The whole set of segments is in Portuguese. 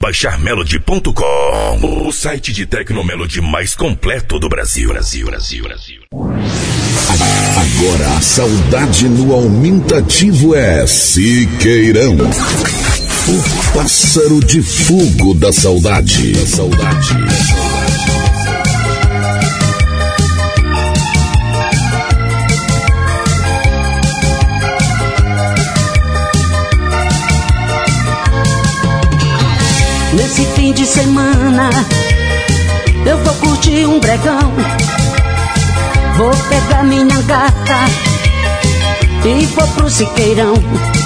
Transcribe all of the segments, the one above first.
baixar melody.com, o site de Tecnomelody mais completo do Brasil. Agora a saudade no aumentativo é Siqueirão, o pássaro de fogo da saudade. Nesse fim de semana eu vou curtir um bregão. Vou pegar minha gata e vou pro Siqueirão.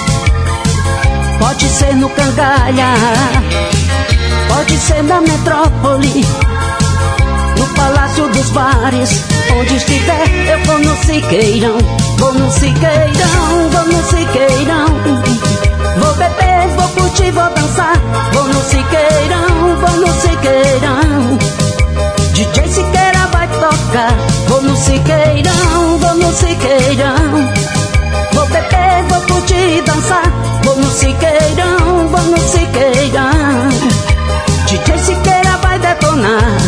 Pode ser no Cangalha, pode ser na metrópole, no Palácio dos Bares, onde estiver eu vou no Siqueirão. Vou no Siqueirão, vou no Siqueirão. Vou beber, vou curtir, vou dançar. Vou no Siqueirão, vou no Siqueirão. DJ Siqueira vai tocar. Vou no Siqueirão, vou no Siqueirão. Vou beber, vou curtir, dançar. Vou no Siqueirão, vou no Siqueirão. DJ Siqueira vai detonar.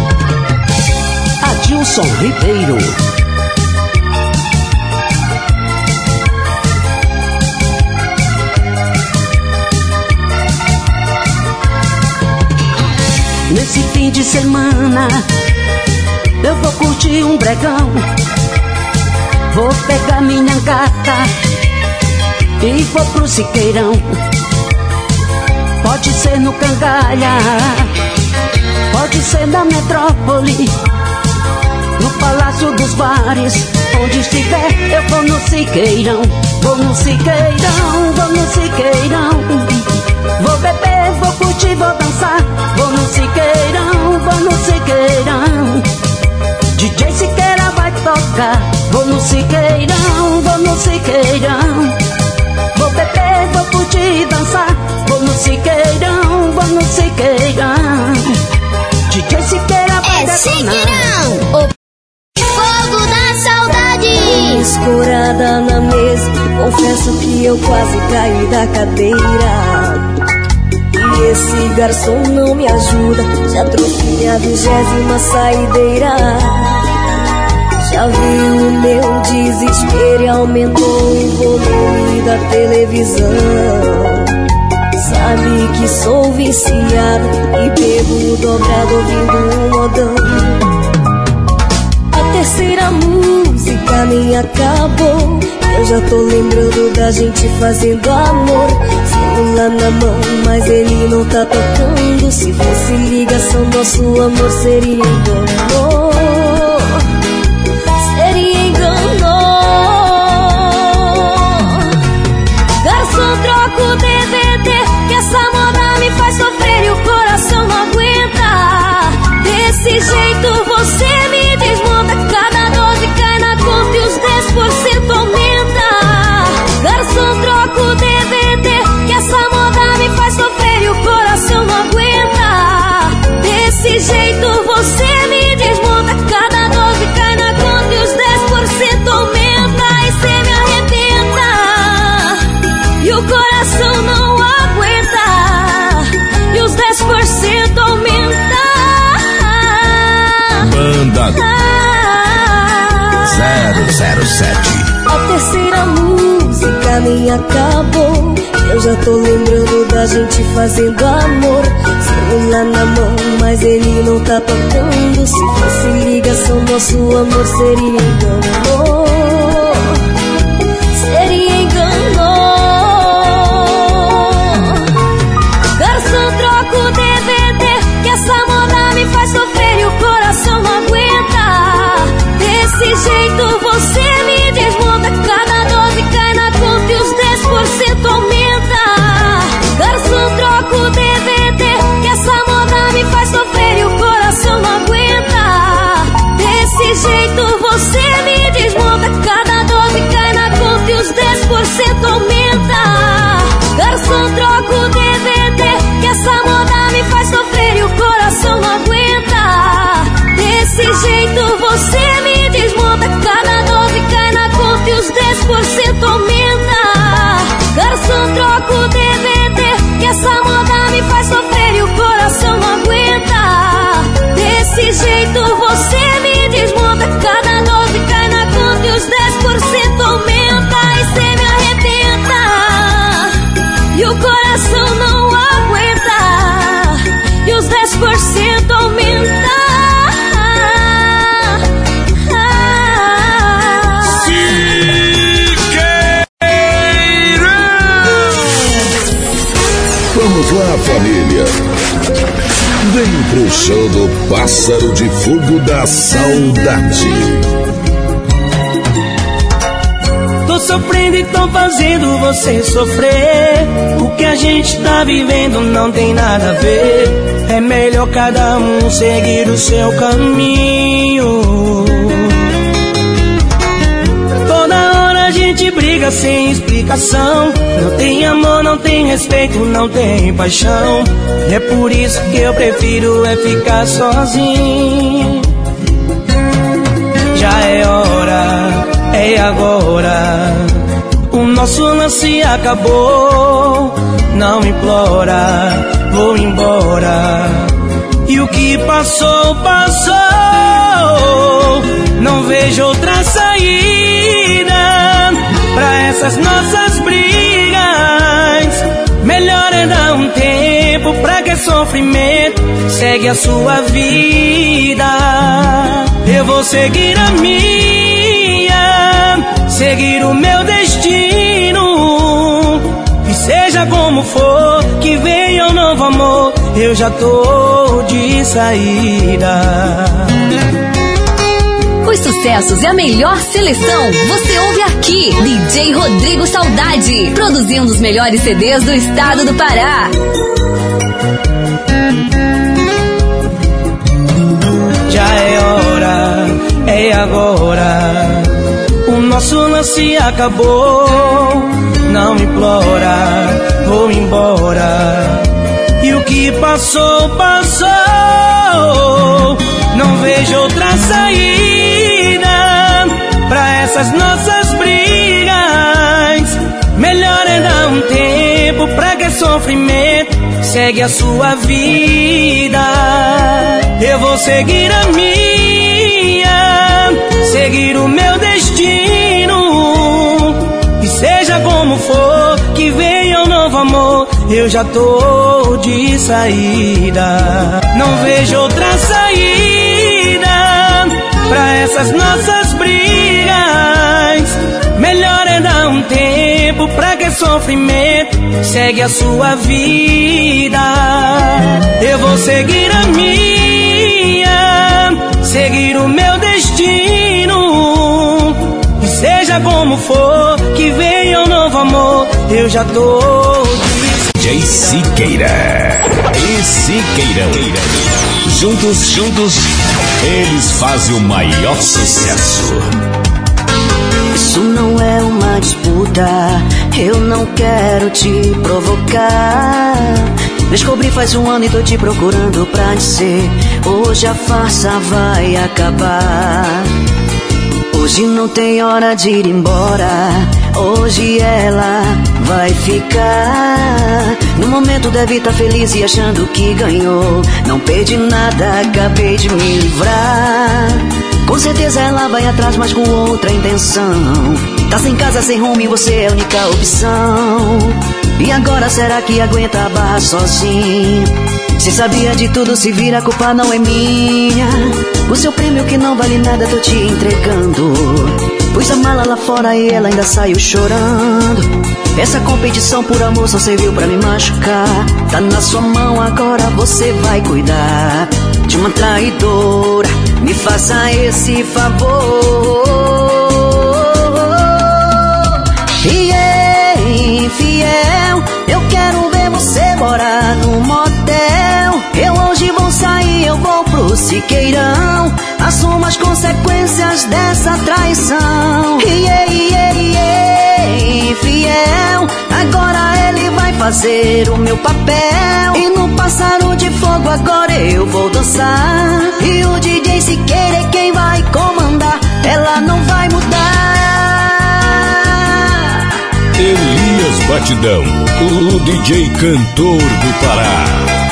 Adilson Ribeiro. Nesse fim de semana eu vou curtir um bregão. Vou pegar minha gata e vou pro Siqueirão. Pode ser no Cangalha, pode ser na metrópole, no Palácio dos Bares, onde estiver eu vou no Siqueirão. Vou no Siqueirão, vou no Siqueirão. Vou beber, vou curtir, vou dançar. Vou no Siqueirão, vou no Siqueirão. DJ Siqueira vai tocar. Vou no Siqueirão, vou no Siqueirão. Vou beber, vou curtir, dançar. Vou no Siqueirão, vou no Siqueirão. DJ Siqueira vai detonar. Siqueirão, o fogo da saudade. Escorada na mesa, confesso que eu quase caí da cadeira. E esse garçom não me ajuda, já trouxe minha 20ª saideira. Já viu o meu desespero e aumentou o volume da televisão. Sabe que sou viciada e bebo dobrado ouvindo um modão. A terceira música nem acabou, eu já tô lembrando da gente fazendo amor. Celular na mão, mas ele não tá tocando. Se fosse ligação, nosso amor seria engano. Seria engano. Garçom, troca o DVD, que essa moda me faz sofrer e o coração não aguenta. Desse jeito você me desmonta. Cada 12 cai na conta e os 10% aumenta. Garçom, troca o DVD, que essa moda me faz sofrer e o coração não aguenta. Desse jeito você me desmonta. Cada 12 cai na conta e os 10% aumenta. E cê me arrebenta e o coração não aguenta. E os 10% aumenta. Banda 007. A terceira música nem acabou, eu já tô lembrando da gente fazendo amor. Celular na mão, mas ele não tá tocando. Se fosse ligação, nosso amor seria engano. Seria engano. Garçom, troca o DVD, que essa moda me faz sofrer e o coração não aguenta. Desse jeito você me desmonta. Cada 12 cai na conta e os 10% aumenta. Garçom, troca o DVD, que essa moda me faz sofrer e o coração não aguenta. Desse jeito você me desmonta. família. Vem pro show do Pássaro de Fogo da Saudade. Tô sofrendo e tô fazendo você sofrer. O que a gente tá vivendo não tem nada a ver. É melhor cada um seguir o seu caminho. Toda hora a gente briga sem explicação. Não tem amor, não tem respeito, não tem paixão. É por isso que eu prefiro ficar sozinho. Já é hora, é agora. O nosso lance acabou. Não implora, vou embora. E o que passou, passou. Não vejo outra saída pra essas nossas brigas. Melhor é dar um tempo, pra que sofrimento? Segue a sua vida. Eu vou seguir a minha, seguir o meu destino. E seja como for, que venha um novo amor, eu já tô de saída. Os sucessos e a melhor seleção você ouve aqui. DJ Rodrigo Saudade, produzindo os melhores CDs do estado do Pará. Já é hora, é agora. O nosso lance acabou. Não implora, vou embora. E o que passou, passou. Não vejo outra saída pra essas nossas brigas. Melhor é dar um tempo, pra que sofrimento? Segue a sua vida. Eu vou seguir a minha, seguir o meu destino. E seja como for, que venha um novo amor, eu já tô de saída. Não vejo outra saída pra essas nossas brigas. Melhor é dar um tempo, pra que sofrimento? Segue a sua vida. Eu vou seguir a minha, seguir o meu destino. E seja como for, que venha um novo amor, eu já tô DJ Siqueira e Siqueirão. Juntos, eles fazem o maior sucesso. Isso não é uma disputa, eu não quero te provocar. Descobri faz um ano e tô te procurando pra dizer: hoje a farsa vai acabar. Hoje não tem hora de ir embora, hoje ela vai ficar. No momento deve estar feliz e achando que ganhou. Não perdi nada, acabei de me livrar. Com certeza ela vai atrás, mas com outra intenção. Tá sem casa, sem rumo e você é a única opção. E agora será que aguenta a barra sozinho? Se sabia de tudo, se vira, a culpa não é minha. O seu prêmio que não vale nada tô te entregando. Pus a mala lá fora e ela ainda saiu chorando. Essa competição por amor só serviu pra me machucar. Tá na sua mão, agora você vai cuidar de uma traidora. Me faça esse favor. E é infiel, eu quero ver você morar no motel. Eu hoje vou sair, eu vou pro Siqueirão. Assuma as consequências dessa traição. E infiel, agora ele vai fazer o meu papel. E no Pássaro de Fogo agora eu vou dançar. E o DJ Siqueira é quem vai comandar. Ela não vai mudar. Elias Batidão, o DJ cantor do Pará.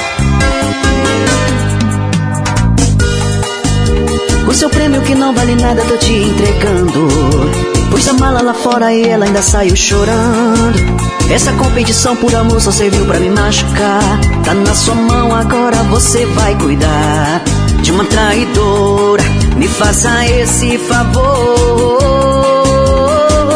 O seu prêmio que não vale nada tô te entregando. Pus a mala lá fora e ela ainda saiu chorando. Essa competição por amor só serviu pra me machucar. Tá na sua mão, agora você vai cuidar de uma traidora. Me faça esse favor.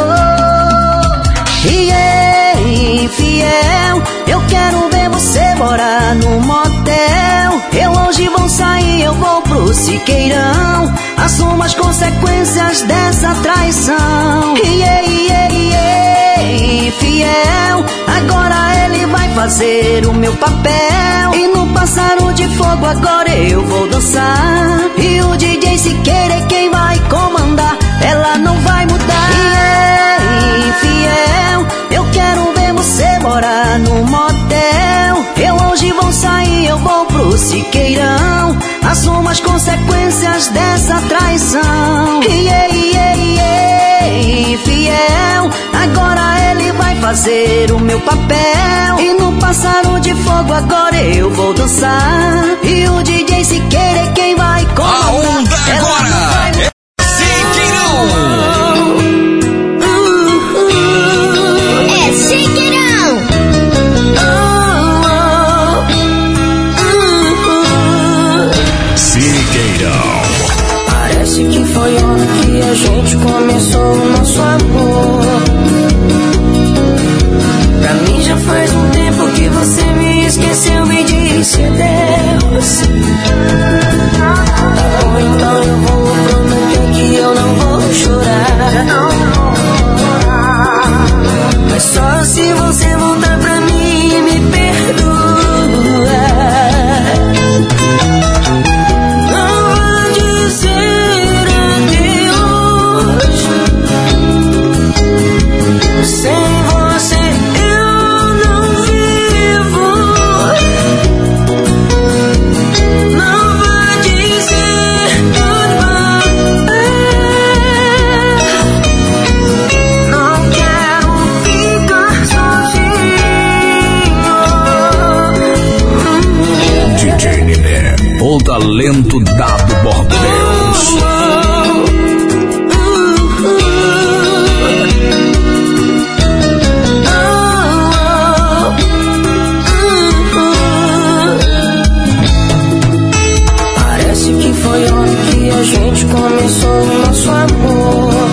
E é infiel, eu quero ver você morar morar no motel. Eu hoje vou sair, eu vou pro Siqueirão. Assumo as consequências dessa traição. Fiel, agora ele vai fazer o meu papel. E no pássaro de fogo agora eu vou dançar. E o DJ Siqueira é quem vai comandar. Ela não vai mudar. Fiel, eu quero ver você morar no motel. Eu hoje vou sair, eu vou pro Siqueirão. Assumo as consequências dessa traição. Fiel, agora ele vai fazer o meu papel. E no pássaro de fogo agora eu vou dançar. E o DJ Siqueira é quem vai comandar. A onda agora é Siqueirão. É Siqueirão. Siqueirão. Parece que foi ontem que a gente começou o nosso amor. Pra mim já faz um tempo que você me esqueceu, me disse adeus. Tá bom, então eu vou prometer que eu não vou chorar. Mas só se você voltar pra mim e me perdoar. Sem você eu não vivo. Não vai dizer goodbye. Não quero ficar sozinho. DJ Niné, o talento dado por Deus. Foi ontem que a gente começou o nosso amor.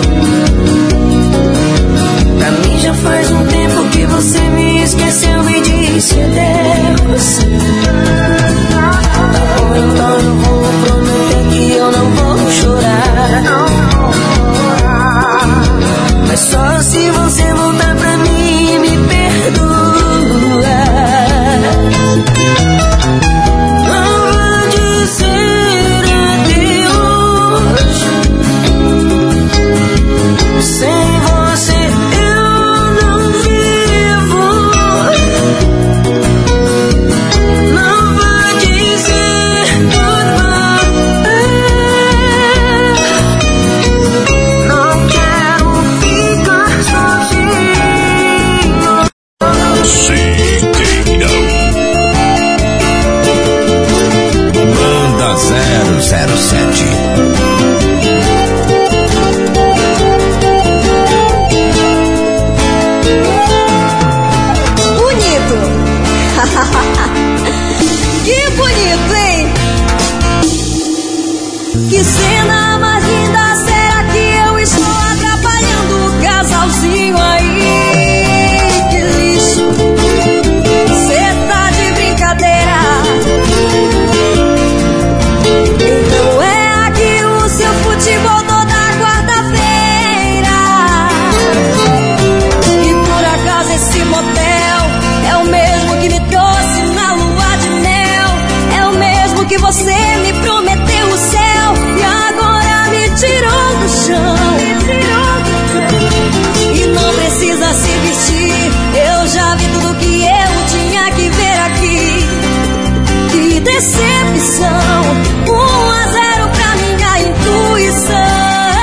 Pra mim já faz um tempo que você me esqueceu, me disse adeus. Tá bom, então eu vou prometer que eu não vou chorar. Mas só se você voltar pra mim e me perdoar. Não vai dizer sem você eu não vivo. Não vai dizer goodbye. Não quero ficar sozinho. Siqueirão. Banda 007. Que bonito, hein? Que cena mais linda. Será que eu estou atrapalhando o casalzinho aí? Que lixo. Cê tá de brincadeira. Então é aqui o seu futebol toda quarta-feira. E por acaso esse motel é o mesmo que me trouxe na lua de mel. É o mesmo que você me prometeu o céu e agora me tirou do chão. E não precisa se vestir, eu já vi tudo que eu tinha que ver aqui. Que decepção, 1-0 pra minha intuição.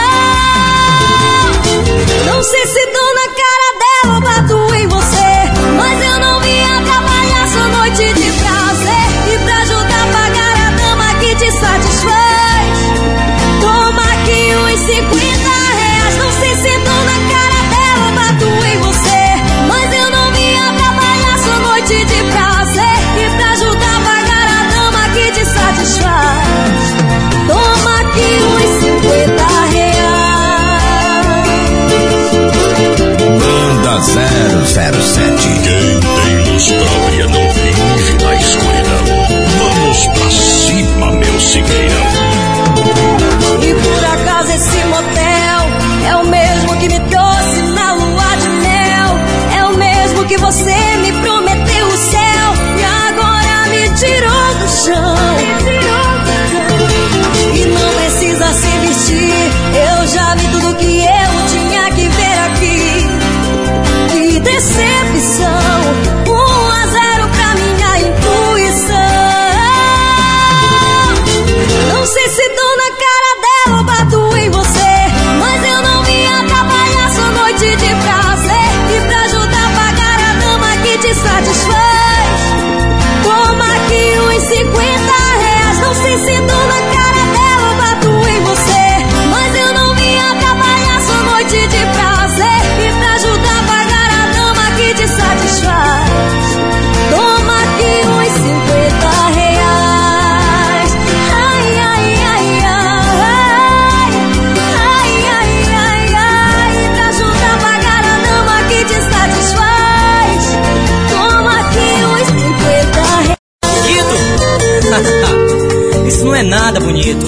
Não sei se dou na cara dela ou bato em você, mas eu não vim atrapalhar sua noite de prazer. E pra ajudar a pagar a dama que te satisfaz, toma aqui uns 50 reais. Não sei se dou na cara dela ou bato em você, mas eu não vim atrapalhar sua noite de prazer. E pra ajudar a pagar a dama que chão. E não precisa se vestir, eu já vi tudo que eu tinha que ver aqui. Que decepção, 1-0 pra minha intuição. Não sei se dou na cara dela ou bato em você, mas eu não vim atrapalhar sua noite de prazer. E pra ajudar a pagar a dama que te satisfaz, toma aqui uns 50 reais. Não sei se dou na cara dela ou bato em você, mas eu não vim atrapalhar sua noite de prazer. E pra ajudar a pagar a dama que te satisfaz, toma aqui uns 50 reais. Ai, ai, ai, ai, ai, ai, ai, ai. E pra ajudar a pagar a dama que te satisfaz, toma aqui uns 50 reais. Bonito? Isso não é nada bonito.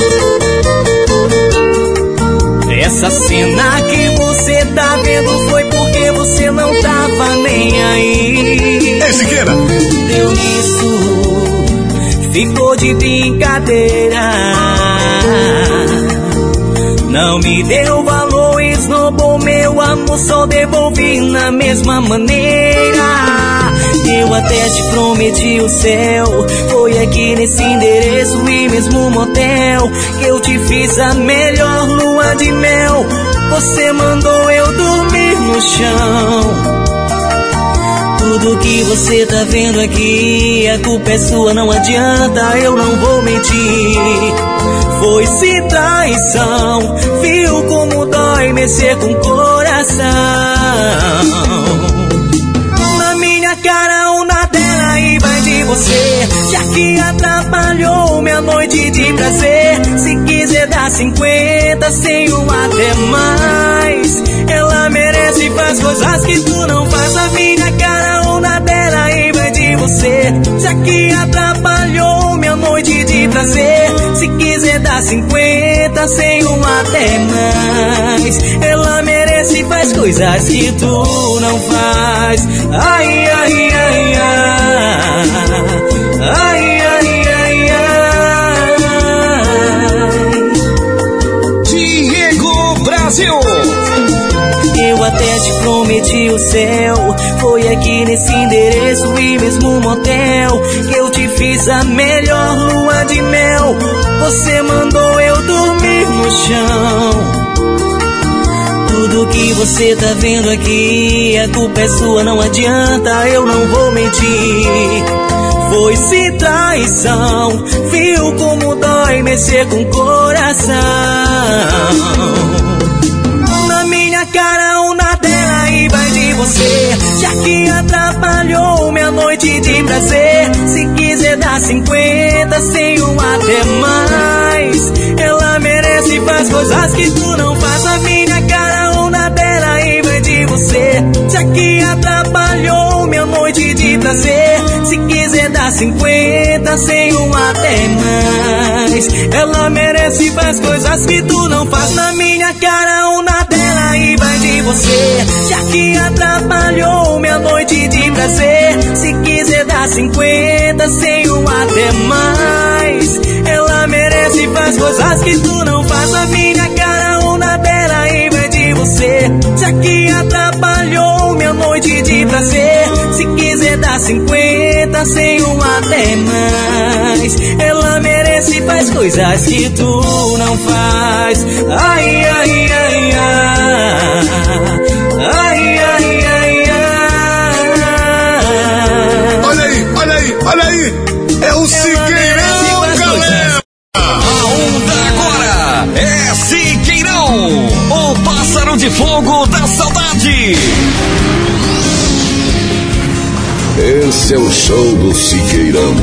Essa cena que você tá vendo foi porque você não tava nem aí. Ei, Siqueira! Deu nisso, ficou de brincadeira. Não me deu valor, esnobou meu amor, só devolvi na mesma maneira. Eu até te prometi o céu, foi aqui nesse endereço e mesmo motel que eu te fiz a melhor lua de mel. Você mandou eu dormir no chão. Tudo que você tá vendo aqui, a culpa é sua, não adianta, eu não vou mentir. Foi-se traição, viu como dói mexer com o coração. Na minha cara ou na dela e vai de você, já que atrapalhou minha noite de prazer. Se quiser dar 50 sem um até mais, ela merece, faz coisas que tu não faz. Na minha cara ou na dela e vai de você, já que atrapalhou minha noite de prazer. Se quiser dar 50 sem um até mais, ela merece, faz coisas que tu não faz. Ai, ai, ai, ai, ai, ai, ai, ai. Diego Brasil! Eu até te prometi o céu, foi aqui nesse endereço e mesmo motel que eu te fiz a melhor lua de mel. Você mandou eu dormir no chão. Tudo que você tá vendo aqui, a culpa é sua, não adianta, eu não vou mentir. Foi-se traição, viu como dói mexer com o coração. Na minha cara ou na dela e vai de você, já que atrapalhou minha noite de prazer. Se quiser dar 50 sem um até mais, ela merece, faz coisas que tu não faz. Na minha cara ou na dela e vai de você, já que atrapalhou minha noite de prazer. Se quiser dar 50 sem um até mais, ela merece, faz coisas que tu não faz. Na minha cara ou na dela e vai de você, já que atrapalhou minha noite de prazer. Se quiser dar 50 sem um até mais, ela merece, faz coisas que tu não faz. Na minha cara ou na dela e vai de você, já que atrapalhou minha noite de prazer. Se quiser dar 50 sem um até mais, ela merece, faz coisas que tu não faz. Ai, ai, ai, ai, ai, ai, ai, ai. Olha aí, olha aí, olha aí! É o Siqueirão, galera! A onda agora é Siqueirão, o pássaro de fogo da saudade. Esse é o show do Siqueirão.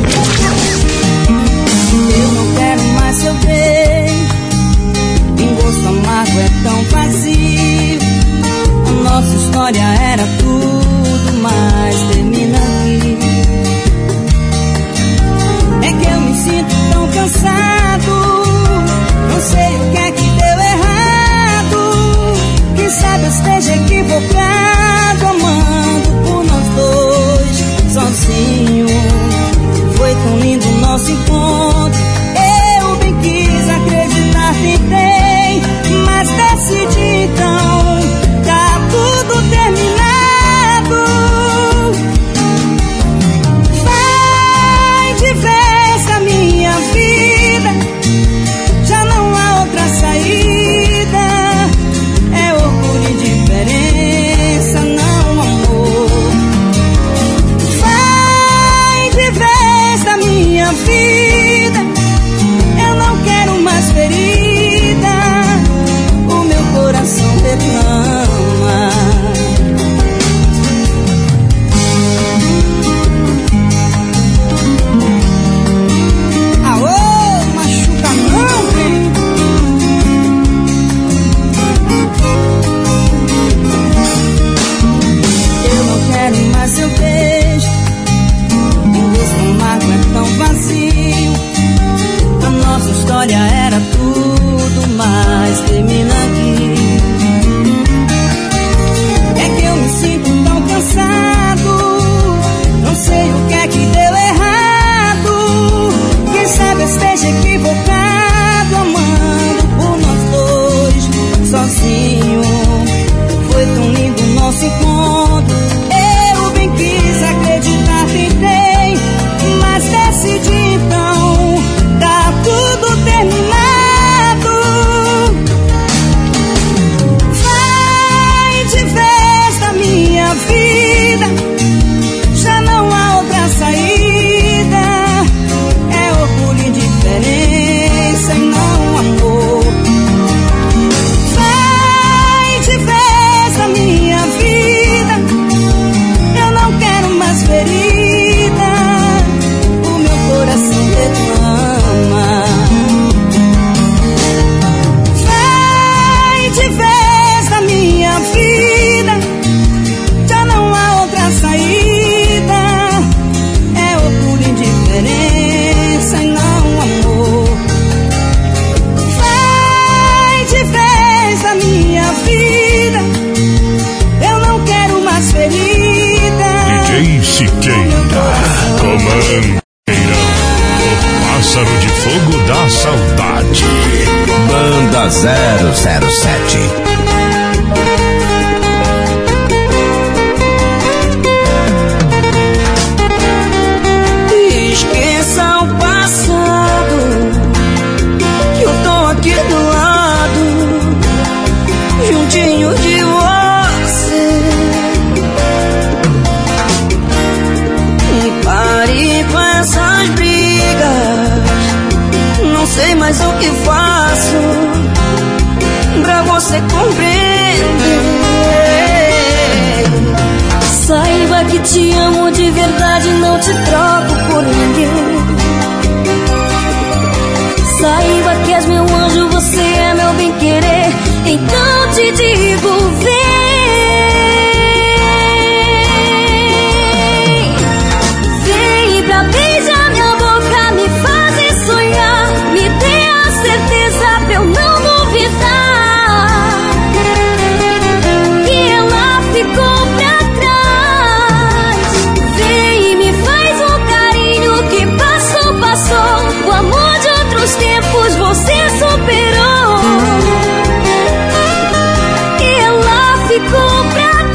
Eu não quero mais sofrer, um gosto amargo é tão vazio. A nossa história era tudo, mas termina aqui. É que eu me sinto tão cansado, não sei o que é que deu errado. Quem sabe eu esteja equivocado, amando por nós dois sozinho. Foi tão lindo minha vida. Eu não quero mais ferida, o meu coração reclama. Aô, machuca não, vem. Eu não quero mais seu beijo, o rosto amargo é tão vazio. A nossa história era tudo, mas termina aqui. É que eu me sinto tão cansado, não sei o que é que deu errado. Quem sabe eu esteja equivocado, amando por nós dois, sozinho. Foi tão lindo o nosso encontro, eu bem quis acreditar, tentei, mas decidi então, tá tudo terminado. Vai de vez da minha vida, já não há outra saída. É orgulho, indiferença e não amor. Vai de vez da minha vida, eu não quero mais ferida, o meu coração reclama. Vai de vez da minha vida, já não há outra saída. É orgulho, indiferença e não amor. Vai de vez da minha vida, eu não quero mais ferida. DJ Siqueira, Comando o pássaro de fogo da saudade. Banda 007. Esqueça o passado, que eu tô aqui do lado, juntinho de você. Pare com essas brigas, não sei mais o que faço pra você compreender. Saiba que te amo de verdade, não te troco por ninguém. Saiba que és meu anjo, você é meu bem-querer. Então te digo, vem. Vem pra beijar minha boca, me fazer sonhar, me dê a certeza pra eu não duvidar que ela ficou pra trás. Vem e me faz um carinho que passou, passou. O amor de outros tempos você superou. E ela ficou pra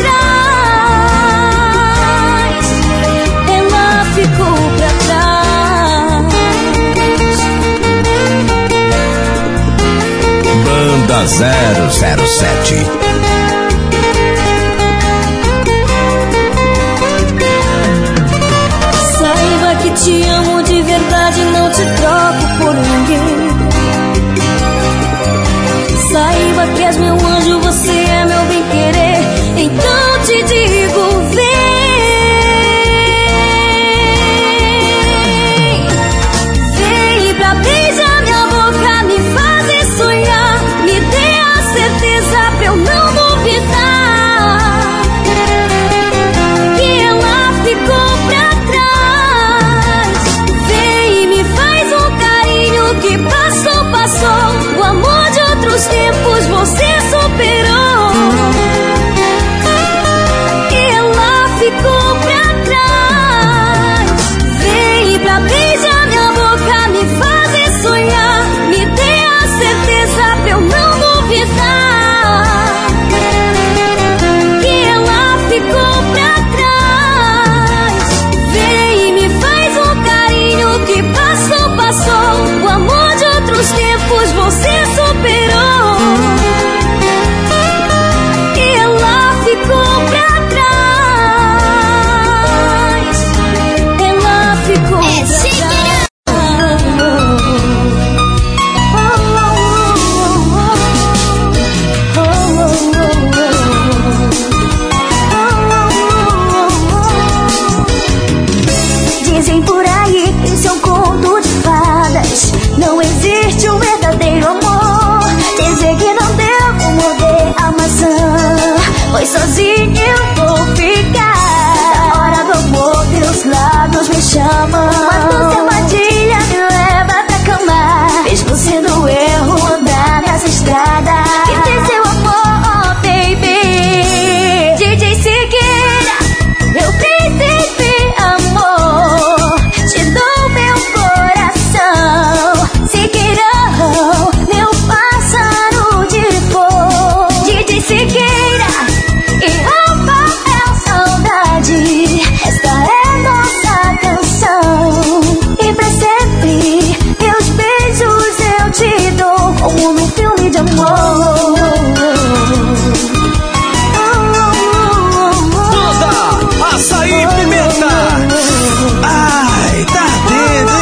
trás. Ela ficou pra trás. Banda 007. Saiba que te amo de verdade, não te troco por ninguém. Saiba que és meu anjo, você é meu bem-querer. Então te digo, vem. Vem pra beijar minha boca, me fazer sonhar, me dê a certeza pra eu não duvidar que ela ficou pra trás. Vem e me faz um chama. Quando seu armadilha me leva pra cama, mesmo sendo erro andar nessa estrada. E tem seu amor, baby. DJ Siqueira, meu príncipe amor, te dou meu coração. Siqueirão, meu pássaro de fogo. DJ Siqueira e Rafael Saudade, esta é nossa canção. E pra sempre meus beijos eu te dou, como num filme de amor. Muda, açaí e pimenta. Ai, tá dentro,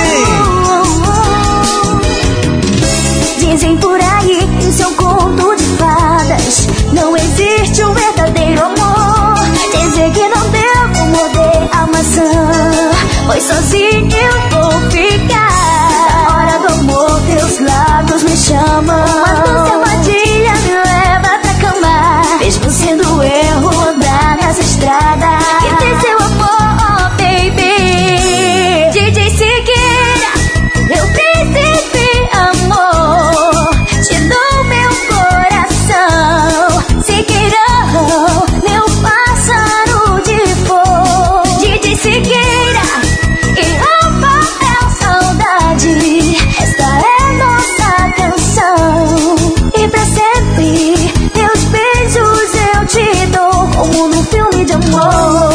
hein? Dizem por aí que em seu conto de fadas não existe um verdadeiro amor. Dizer que não devo morder a maçã, pois sozinho eu vou ficar. Na hora do amor teus lábios me chamam. Quando seu armadilha me leva pra cama, mesmo sendo erro andar nessa estrada. E tem seu amor, baby. DJ Siqueira, meu príncipe amor, te dou meu coração. Siqueirão, meu pássaro de fogo. DJ Siqueira e Rafael Saudade, esta é nossa canção. E pra sempre meus beijos eu te dou, como num filme de amor.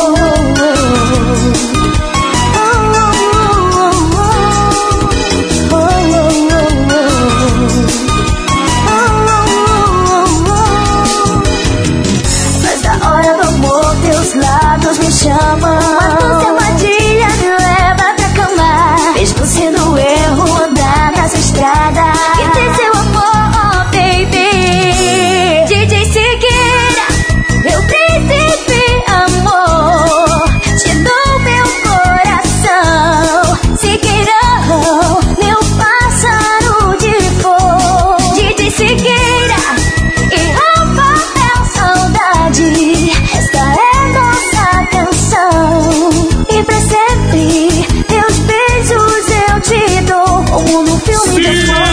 Mas na hora do amor teus lábios me chamam. Quando seu armadilha me leva pra cama, mesmo sendo erro andar nessa estrada. E tem seu amor, baby. DJ Siqueira, meu príncipe amor, te dou meu coração. Siqueirão, meu pássaro de fogo. DJ Siqueira e Rafael Saudade, esta é nossa canção. E pra sempre meus beijos eu te dou, como num filme de amor.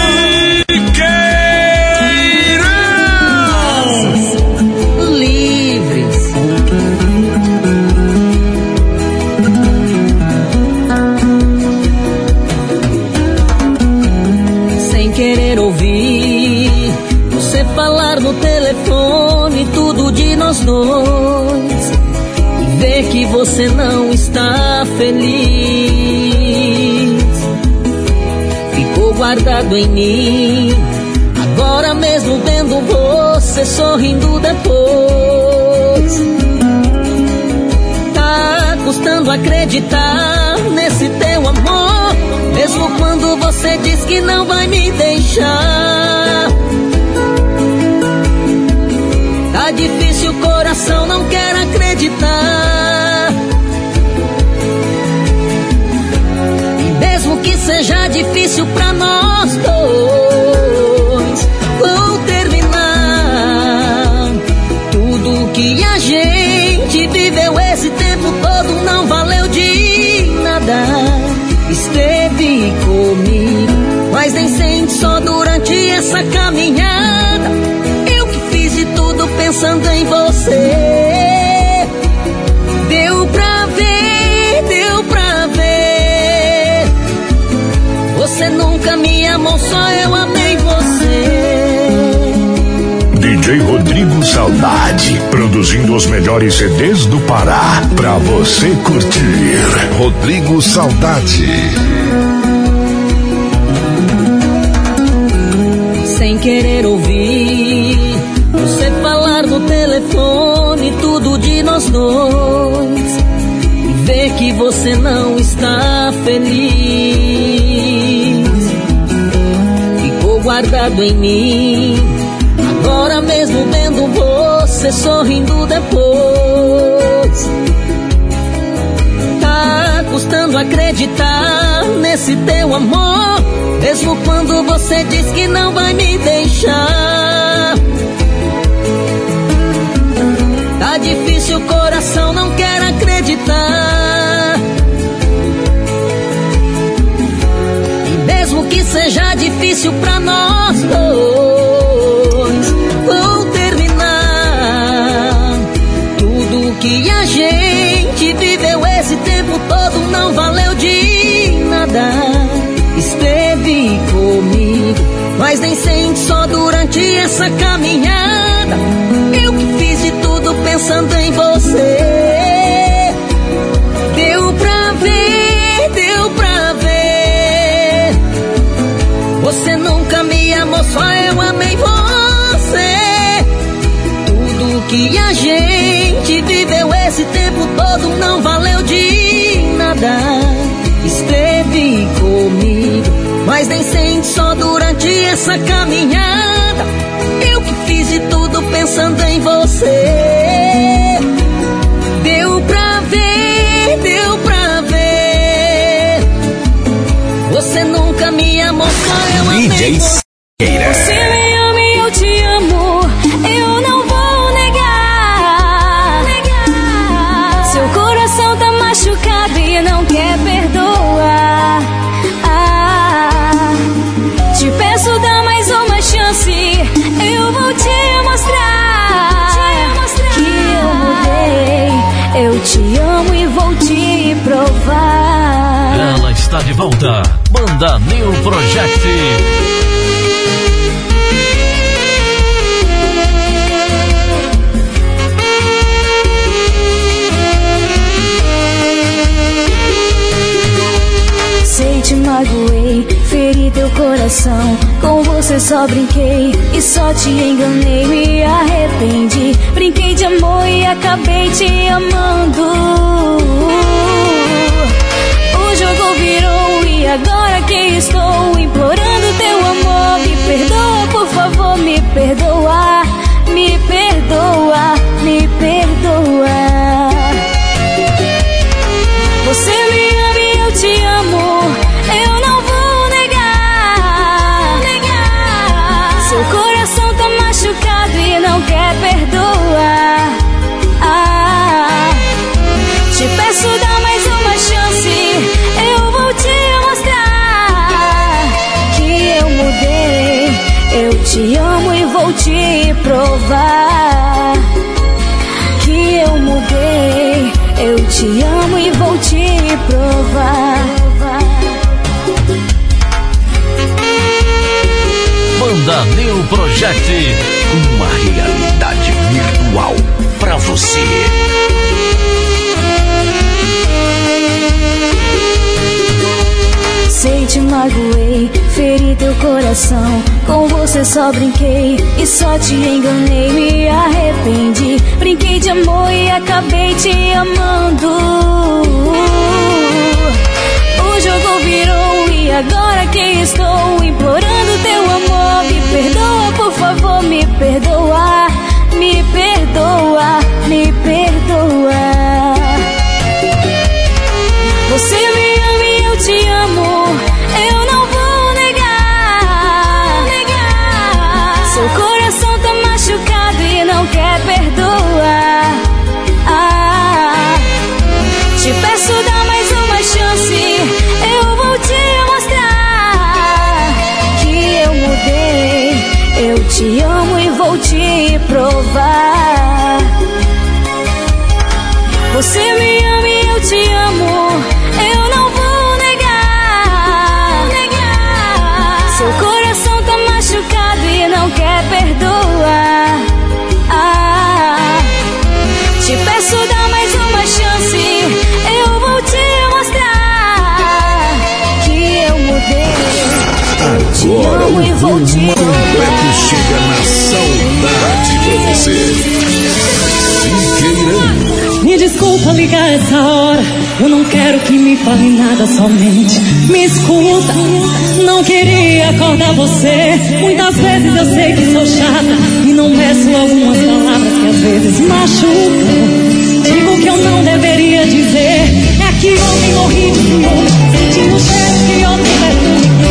Livres. Sem querer ouvir você falar no telefone tudo de nós dois, e ver que você não está feliz, ficou guardado em mim. Agora mesmo vendo você sorrindo depois, tá custando acreditar nesse teu amor, mesmo quando você diz que não vai me deixar. Tá difícil, o coração não quer acreditar. E mesmo que seja difícil pra nós dois, vou terminar. Tudo que a gente viveu esse tempo todo não valeu de nada. Esteve comigo, mas nem sente só durante essa caminhada. Eu que fiz de tudo pensando em você. Deu pra ver. Você nunca me amou, só eu amei você. DJ Rodrigo Saudade, produzindo os melhores CDs do Pará, pra você curtir. Rodrigo Saudade. Sem querer ouvir você falar no telefone tudo de nós dois, e ver que você não está feliz, ficou guardado em mim. Agora mesmo vendo você sorrindo depois, tá custando acreditar nesse teu amor, mesmo quando você diz que não vai me deixar. Tá difícil, o coração não quer acreditar. seja difícil pra nós dois. Vou terminar. Tudo que a gente viveu esse tempo todo não valeu de nada. Esteve comigo, mas nem sente só durante essa caminhada. Eu que fiz de tudo pensando em você. Deu pra ver. Você nunca me amou, só eu amei você. Tudo que a gente viveu esse tempo todo não valeu de nada. Esteve comigo, mas nem sente só durante essa caminhada. Eu que fiz de tudo pensando em você. Deu pra ver. Você nunca me amou, só eu amei você. Você me ama e eu te amo, eu não vou negar. Seu coração tá machucado e não quer perdoar. Te peço, dá mais uma chance, eu vou te mostrar que eu mudei. Eu te amo e vou te provar. Ela está de volta, Banda New Project. Sei, te magoei, feri teu coração. Com você só brinquei e só te enganei. Me arrependi, brinquei de amor e acabei te amando. O jogo virou e agora que estou implorando teu amor. Me perdoa, por favor, me perdoa. Me perdoa, me perdoa. Você me ama e eu te amo, eu não vou negar. Seu coração tá machucado e não quer perdoar. Te peço, dá mais uma chance, eu vou te mostrar que eu mudei. Eu te amo e vou te provar que eu mudei. Eu te amo e vou te provar. Banda New Project, uma realidade virtual pra você. Sei, te magoei, feri teu coração. Com você só brinquei e só te enganei. Me arrependi, brinquei de amor e acabei te amando. O jogo virou e agora que estou implorando teu amor. Me perdoa, por favor, me perdoa. Me perdoa, me perdoa. Você me ama e eu te amo, eu não vou negar. Seu coração tá machucado e não quer perdoar. Te peço, dá mais uma chance, eu vou te mostrar que eu mudei. Eu te amo e vou te provar. Você me ama e eu te amo, eu não vou negar. Seu coração tá machucado e não quer perdoar. Te peço, dá mais uma chance, eu vou te mostrar que eu mudei. Eu te amo e vou te completo chega na saudade pra você. Siqueirão. Me desculpa ligar essa hora, eu não quero que me fale nada, somente me escuta. Não queria acordar você, muitas vezes eu sei que sou chata e não meço algumas palavras que às vezes machucam. Digo que eu não deveria dizer, é que ontem morri de ciúme, sentindo o cheiro que ontem perfume que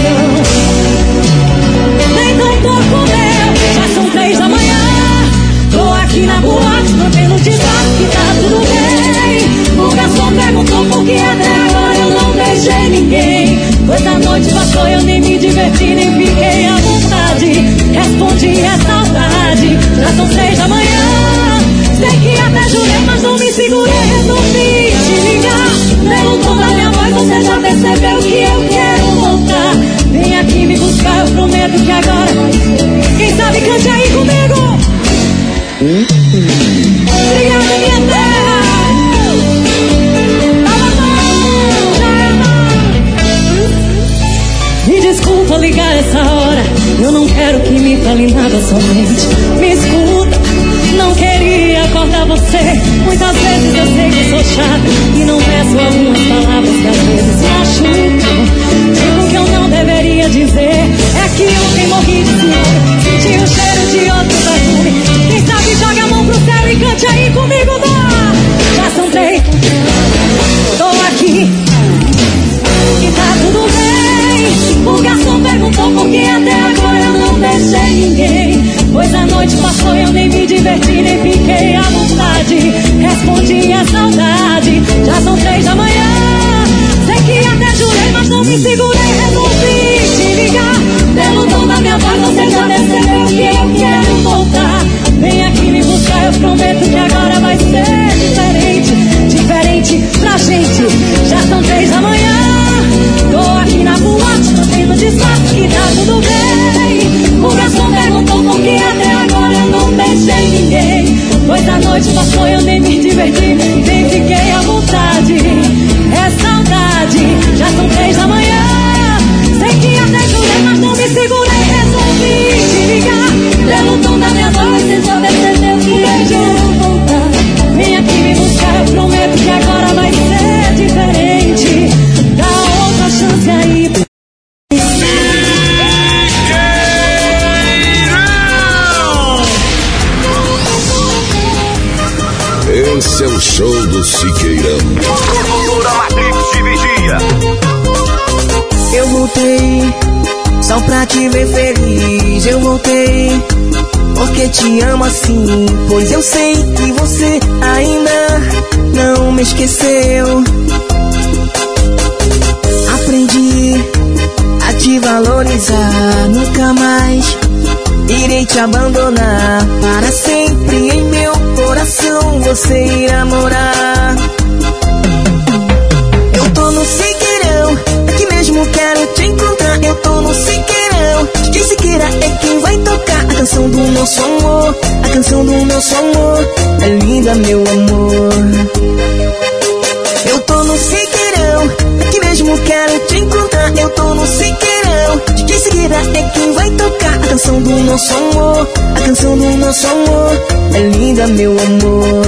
não. Nem tão pouco meu, já são 3 da manhã. Tô aqui na boate, mantendo o desastre que tá tudo bem. O garçom perguntou por que até agora eu não beijei ninguém. Pois a noite passou e eu nem me diverti. diverti nem fiquei à vontade. Respondi é saudade, já são 3 da manhã. Sei que até jurei, mas não me segurei. Resolvi te ligar. Pelo tom da minha voz você já percebeu que eu quero voltar. Vem aqui me buscar, eu prometo que agora vai ser. Quem sabe cante aí comigo. Obrigada, minha terra. Me desculpa ligar essa hora. Eu não quero que me fale nada somente. Me escuta, não queria acordar você. Muitas vezes eu sei que sou chata e não peço algumas palavras que às vezes machucam. Digo que eu não deveria dizer. É que ontem morri de ciúme, senti o cheiro de outro perfume. Quem sabe joga a mão pro céu e cante aí comigo, dó. Já são 3, tô aqui e tá tudo bem. O garçom perguntou por que até agora eu não beijei ninguém. Pois a noite passou e eu nem me diverti, nem fiquei à vontade. Respondi a saudade, já são 3 da manhã. Sei que até jurei, mas não me segurei. Resolvi te ligar. Pelo tom da minha voz você já percebeu que eu quero voltar. Vem aqui me buscar, eu prometo que agora vai ser diferente. Diferente pra gente, já são 3 da manhã. Tô aqui na boate, fazendo disfarce que tá tudo bem. O garçom perguntou por que até agora eu não beijei ninguém. Pois a noite passou e eu nem me diverti, nem fiquei à vontade. É saudade, já são 3 da manhã. Sei que até jurei, mas não me segurei. Resolvi te ligar. Pelo tom da minha voz você já percebeu que eu quero voltar. Vem aqui me buscar, eu prometo que agora vai ser diferente. Dá outra chance aí. Esse é o show do Siqueirão. Produtora Matrix de Vigia. Eu voltei só pra te ver feliz. Eu voltei porque te amo assim. Pois eu sei que você ainda não me esqueceu. Aprendi a te valorizar. Nunca mais irei te abandonar. Para sempre em meu coração você irá morar. Eu tô no Siqueirão, aqui mesmo quero te encontrar. Eu tô no Siqueirão, quem Siqueira é quem vai tocar a canção do nosso amor. A canção do nosso amor é linda, meu amor. Eu tô no Siqueirão, aqui mesmo quero te encontrar. Eu tô no Siqueirão, quem Siqueira é quem vai tocar a canção do nosso amor. A canção do nosso amor é linda, meu amor.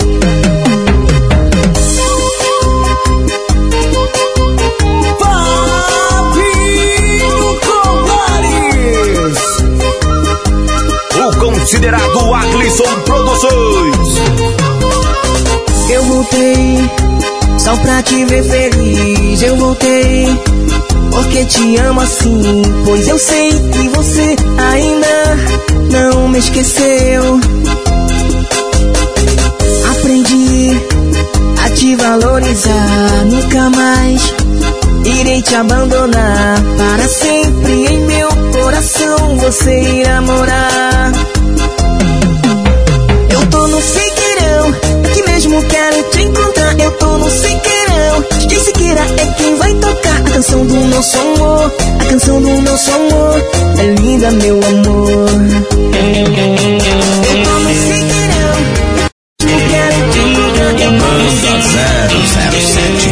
Considerado Aglisson Produções. Eu voltei só pra te ver feliz. Eu voltei porque te amo assim. Pois eu sei que você ainda não me esqueceu. Aprendi a te valorizar. Nunca mais irei te abandonar. Para sempre em meu coração você irá morar. Eu tô no Siqueirão, aqui mesmo quero te encontrar. Eu tô no Siqueirão, quem Siqueira é quem vai tocar a canção do nosso amor. A canção do nosso amor é linda, meu amor. Eu tô no Siqueirão, eu quero te encontrar. Banda 007.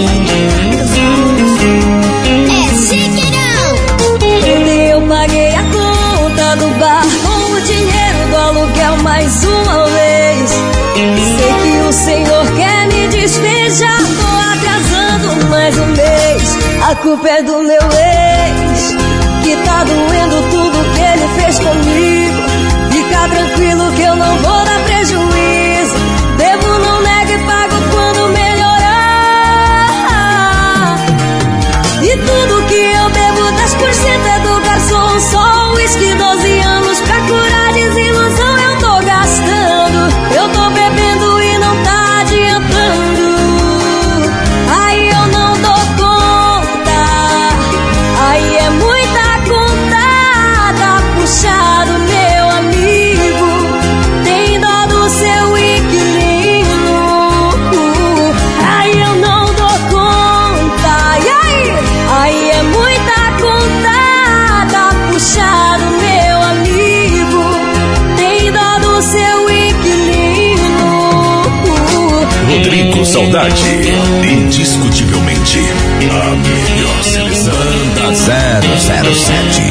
É Siqueirão. Eu paguei a conta do bar com o dinheiro do aluguel mais uma vez. Sei que o Senhor quer me despejar. Tô atrasando mais um mês. A culpa é do meu ex, que tá doendo tudo que ele fez comigo. Fica tranquilo que eu não vou dar prejuízo. Devo, não nego e pago quando melhorar. E tudo que eu devo, 10% é do garçom. Só uísque, 12 anos pra curar desilusão eu tô gastando. Eu tô bebendo e não tá adiantando. Aí eu não dou conta. Saudade. Indiscutivelmente a melhor seleção. Banda 007.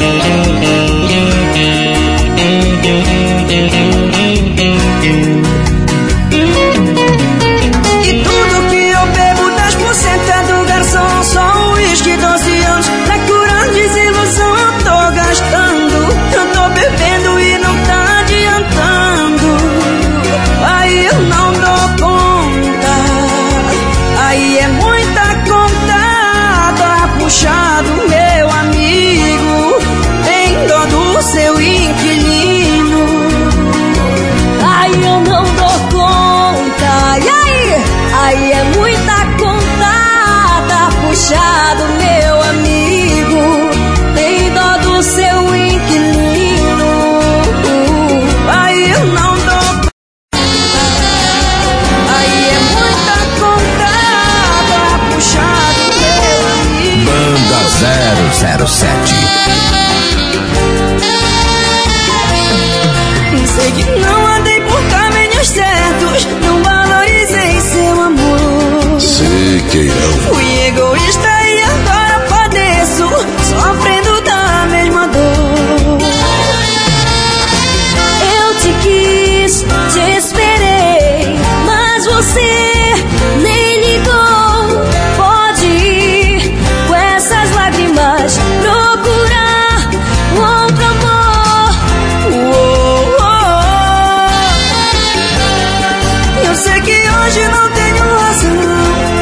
E tudo que eu bebo, 10% é do garçom. Só um uísque, 12 anos, pra curar desilusão eu tô gastando. Eu tô bebendo e não tá adiantando. Aí eu não dou conta. Aí é muita conta. Tá puxado, meu amigo. Tem dó do seu inquilino. Aí eu não dou conta. E aí? Aí é muita conta. Tá puxado, meu amigo. Tem dó do seu inquilino. Aí eu não dou conta. Aí é muita conta. Tá puxado, meu amigo. Banda 007. Sei que não andei por caminhos certos. Não valorizei seu amor. Siqueirão. Fui egoísta e agora padeço, sofrendo da mesma dor. Eu te quis, te esperei, mas você nem ligou. Pode ir com essas lágrimas procurar outro amor. Eu sei que hoje não tenho razão.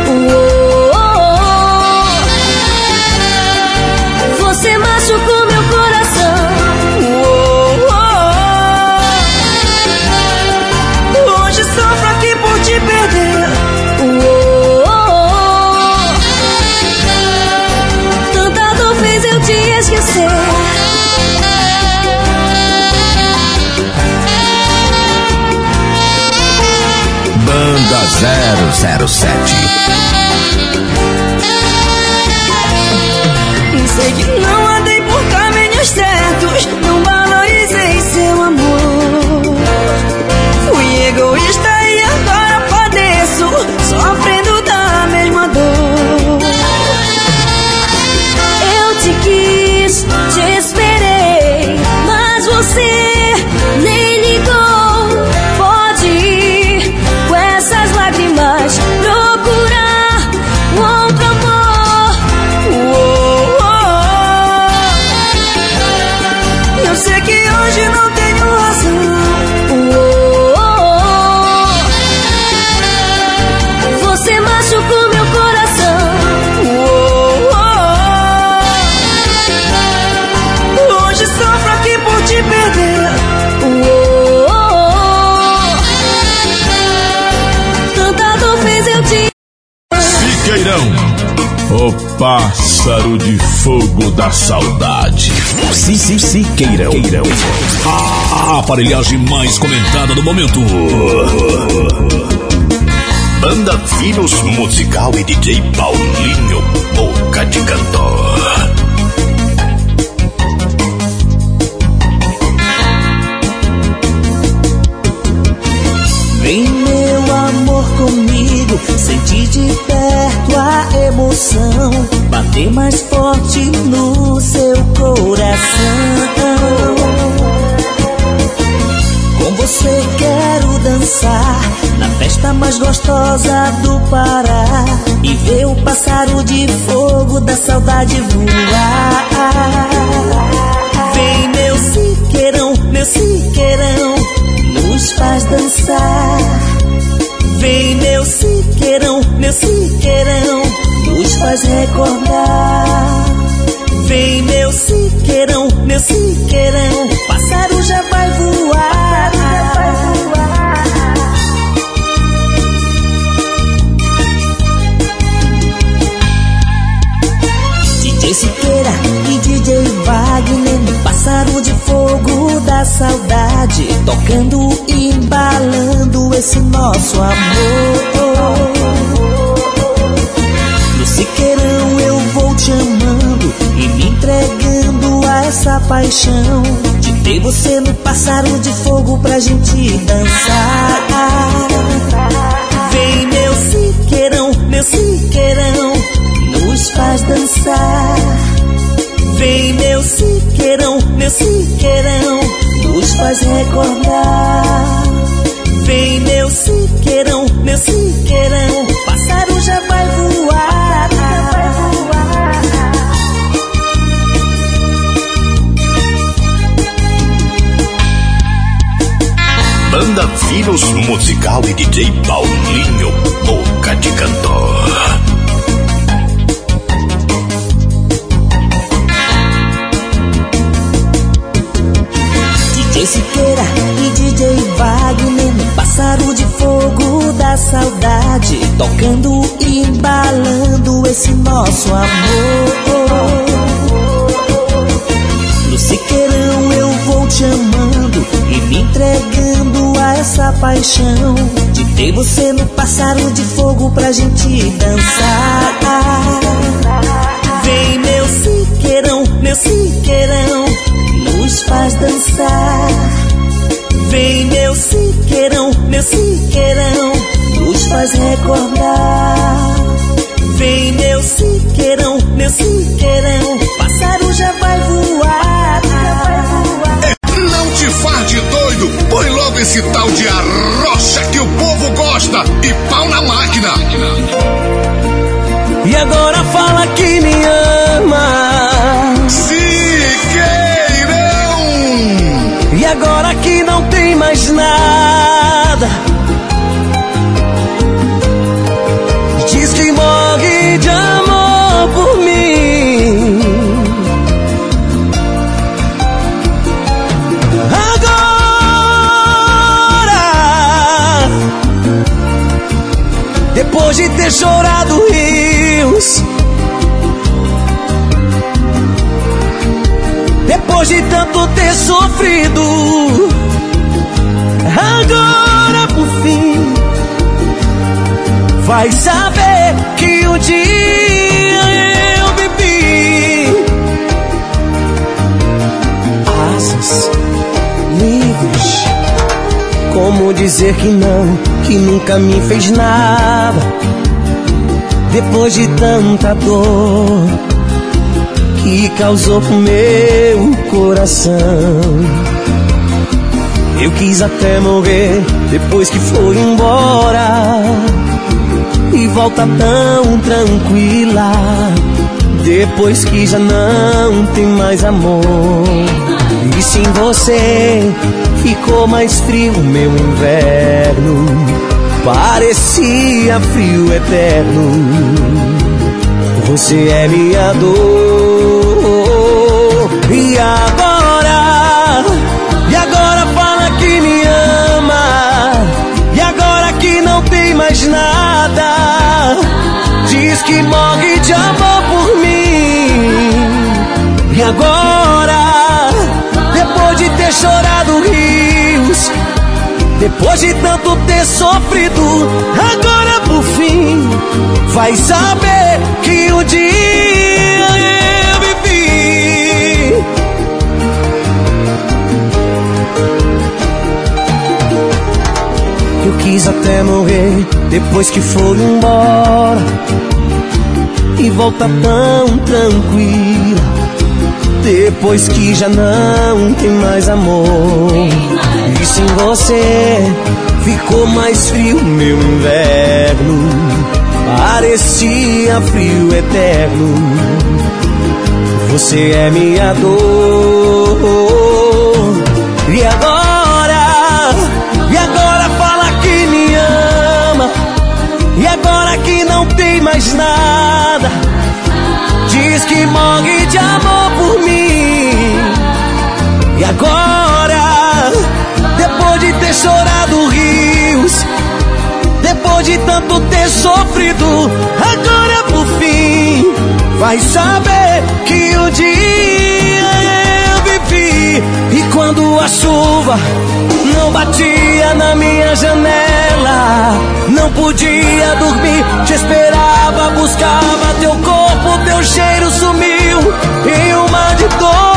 Você machucou meu coração. Hoje sofro aqui por te perder. Tanta dor fez eu te esquecer. Banda 007. Sei que não andei por caminhos certos. Não valorizei seu amor. Fui egoísta e agora padeço, sofrendo da mesma dor. Eu te quis, te esperei, mas você nem ligou. Pode ir com essas lágrimas procurar outro amor. Eu sei que hoje não tenho razão. Você machucou meu coração. Hoje sofro aqui por te perder. Tanta dor fez eu te... Siqueirão. O pássaro de fogo da saudade. Siqueirão. A aparelhagem mais comentada do momento. Banda Finos Musical e DJ Paulinho Boca de Cantor. Vem, meu amor, comigo, sentir de perto a emoção, bater mais forte no seu coração. Com você quero dançar na festa mais gostosa do Pará e ver o pássaro de fogo da saudade voar. Vem, meu siqueirão, nos faz dançar. Vem, meu siqueirão, nos faz recordar. Vem, meu siqueirão, o pássaro já vai voar. DJ Siqueira e DJ Wagner, no pássaro de fogo da saudade, tocando e embalando esse nosso amor. No Siqueirão eu vou te amando e me entregando a essa paixão de ter você no pássaro de fogo pra gente dançar. Vem, meu Siqueirão, meu siqueirão, nos faz dançar. Vem meu siqueirão, nos faz recordar. Vem meu siqueirão, pássaro já vai voar. Banda Vírus Musical e DJ Paulinho, Boca de Cantor. DJ Siqueira e DJ Wagner, pássaro de fogo da saudade, tocando e embalando esse nosso amor. No Siqueirão eu vou te amando e me entregando a essa paixão de ter você no pássaro de fogo pra gente dançar. Vem meu siqueirão, nos faz dançar. Vem meu siqueirão, nos faz recordar. Vem meu siqueirão, pássaro já vai voar. Não te faz de doido, põe logo esse tal de arrocha que o povo gosta e pau na máquina. E agora fala que me ama, Siqueirão. e agora que não tem mais nada, diz que morre de amor por mim. Agora, depois de ter chorado rios, depois de tanto ter sofrido, agora por fim vai saber que um dia eu bebi. Asas livres, como dizer que não, que nunca me fez nada, depois de tanta dor que causou pro meu coração. Eu quis até morrer depois que foi embora, e volta tão tranquila depois que já não tem mais amor. E sem você ficou mais frio meu inverno, parecia frio eterno. Você é minha dor. E agora fala que me ama, e agora que não tem mais nada, diz que morre de amor por mim. E agora, depois de ter chorado rios, depois de tanto ter sofrido, agora por fim vai saber que um dia eu vivi. Eu quis até morrer depois que foi embora, e volta tão tranquila depois que já não tem mais amor. E sem você ficou mais frio meu inverno, parecia frio eterno. Você é minha dor. E agora fala que me ama, e agora que não tem mais nada, diz que morre de amor por mim. E agora, depois de ter chorado rios, depois de tanto ter sofrido, agora por fim vai saber que um dia eu vivi. E quando a chuva não batia na minha janela, não podia dormir, te esperava, buscava teu corpo, teu cheiro sumiu em um mar de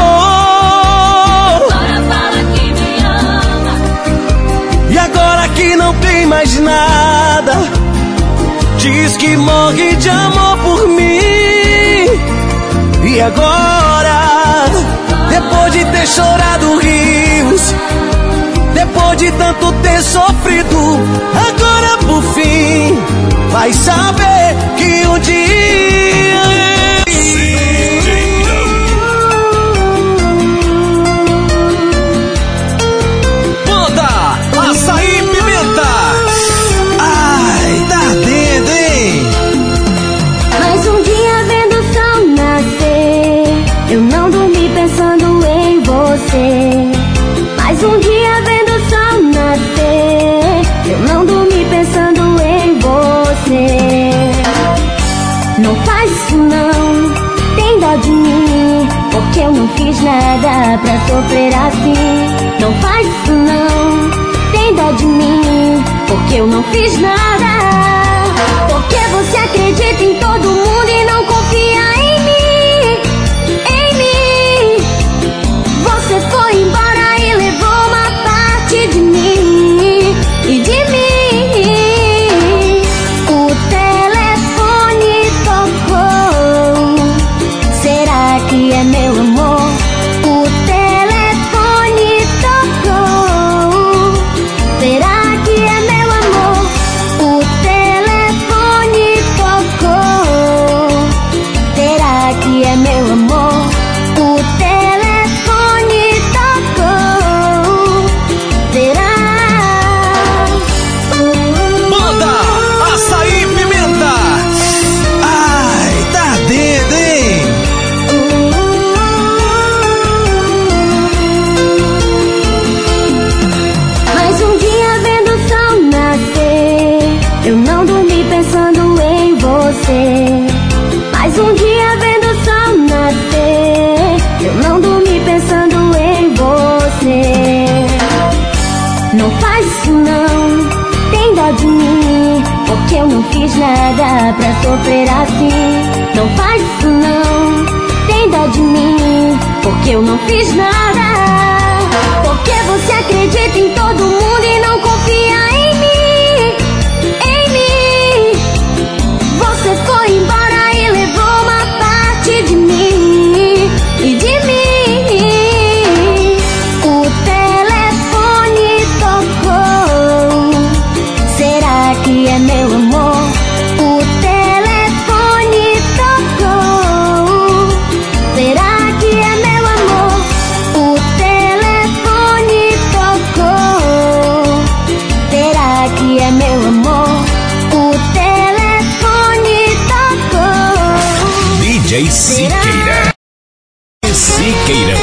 dor. Agora fala que me ama, e agora que não tem mais nada, diz que morre agora, depois de ter chorado rios, depois de tanto ter sofrido, agora por fim vai saber que um dia Manda Açaí Pimenta. Ai, tá ardendo, hein? Mais um dia vendo o sol nascer, eu não dormi pensando em você. Mais um dia vendo o sol nascer, eu não dormi pensando em você. Não faz isso não, tem dó de mim, porque eu não fiz nada pra sofrer assim. Não faz isso não, tem dó de mim, porque eu não fiz nada. Porque você acredita em todo mundo e não confia em mim, em mim. Você foi embora e levou uma parte de mim e de mim. O telefone tocou, será que é meu amor? O telefone tocou, será que é meu amor? O telefone tocou, será que é meu amor? O telefone tocou, será? Manda Açaí Pimenta. Ai, tá ardendo, hein? Mais um dia vendo o sol nascer, eu não dormi pensando em você. Mais um dia vendo o sol nascer, eu não dormi pensando em você. Não faz isso não, tem dó de mim, porque eu não fiz nada pra sofrer assim. Não faz isso não, tem dó de mim, porque eu não fiz nada. Porque você acredita em todo mundo e não confia em mim, em mim. Você foi embora e levou uma parte de mim e de mim. O telefone tocou, será que é meu amor? O telefone tocou, será que é meu amor? O telefone tocou, será que é meu amor? O telefone tocou. DJ Siqueira. Siqueira.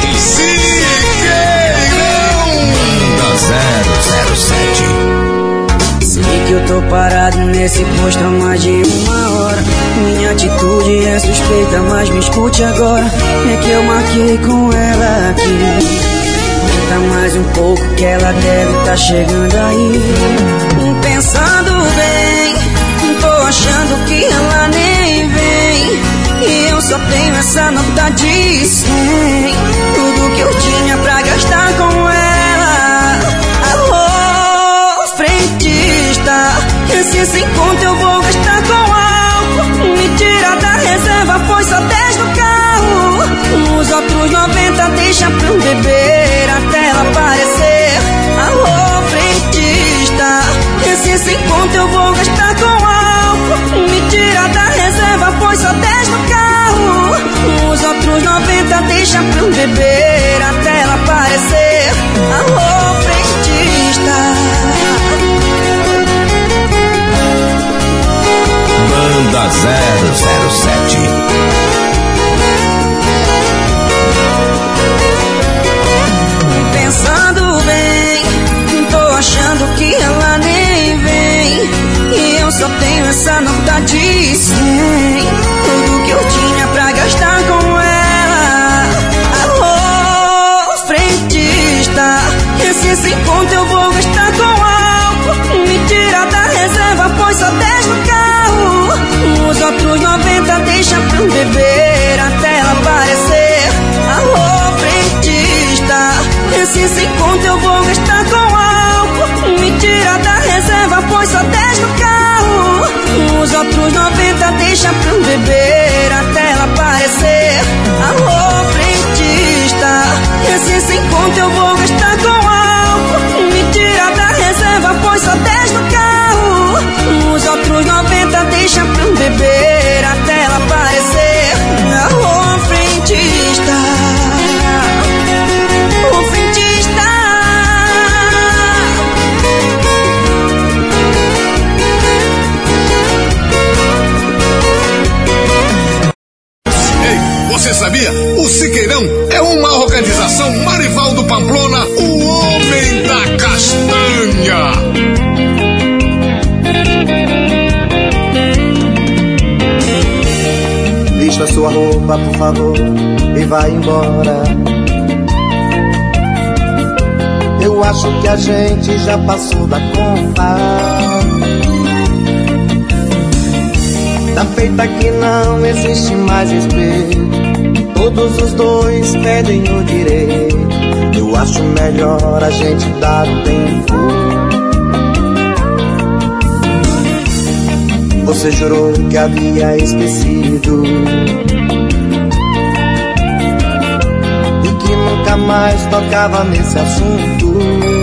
Da 007. Sei que eu tô parado nesse posto há mais de uma hora. Minha atitude é suspeita, mas me escute agora. É que eu marquei com ela aqui. Aguenta mais um pouco que ela deve tá chegando aí. Pensando bem, tô achando que ela nem vem. E eu só tenho essa nota de 100. Tudo que eu tinha pra gastar com ela. Alô, frentista, esse 100 conto eu vou gastar com álcool. Me tira da reserva, pois só 10 no carro. Os outros 90 deixa pra eu beber até ela aparecer. Alô, frentista, esse 100 conto eu vou gastar com álcool. Me tira da reserva, pois só 10 no carro. Os outros 90 deixa pra eu beber até ela aparecer. Alô, frentista. Banda 007. Pensando bem, tô achando que ela nem vem. E eu só tenho essa nota de 100. Tudo que eu tinha pra gastar com ela. Alô, frentista, esse 100 conto eu vou gastar com álcool. Me tira da reserva, pois só 10 no carro. Os outros 90 deixa quanto eu vou gastar com álcool. Me tira da reserva, pois só 10 no carro. Os outros 90 deixa pra beber até ela aparecer. O frentista, o frentista. Ei, você sabia? O Siqueirão é uma organização Marivaldo Pamplona, o homem da castanha. Vista sua roupa, por favor, e vai embora. Eu acho que a gente já passou da conta. Tá feita que não existe mais respeito. Todos os dois pedem o direito. Eu acho melhor a gente dar o tempo. Você jurou que havia esquecido e que nunca mais tocava nesse assunto.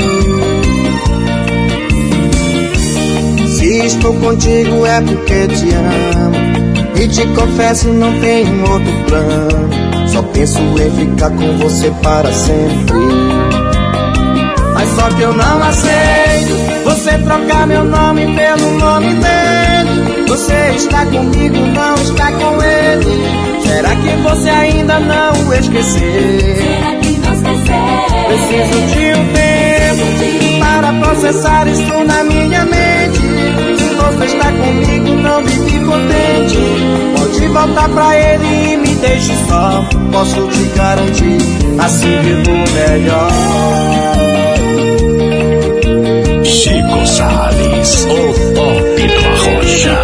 Se estou contigo é porque te amo e te confesso não tenho outro plano. Só penso em ficar com você para sempre. Mas só que eu não aceito você trocar meu nome pelo nome dele. Você está comigo, não está com ele. Será que você ainda não o esqueceu? Será que não esqueceu? Preciso de um tempo para processar isso na minha mente. Se você está comigo, não vive contente. Pode voltar pra ele e me deixe só. Posso te garantir, assim vivo melhor. Chico Salles, o top do Arrocha.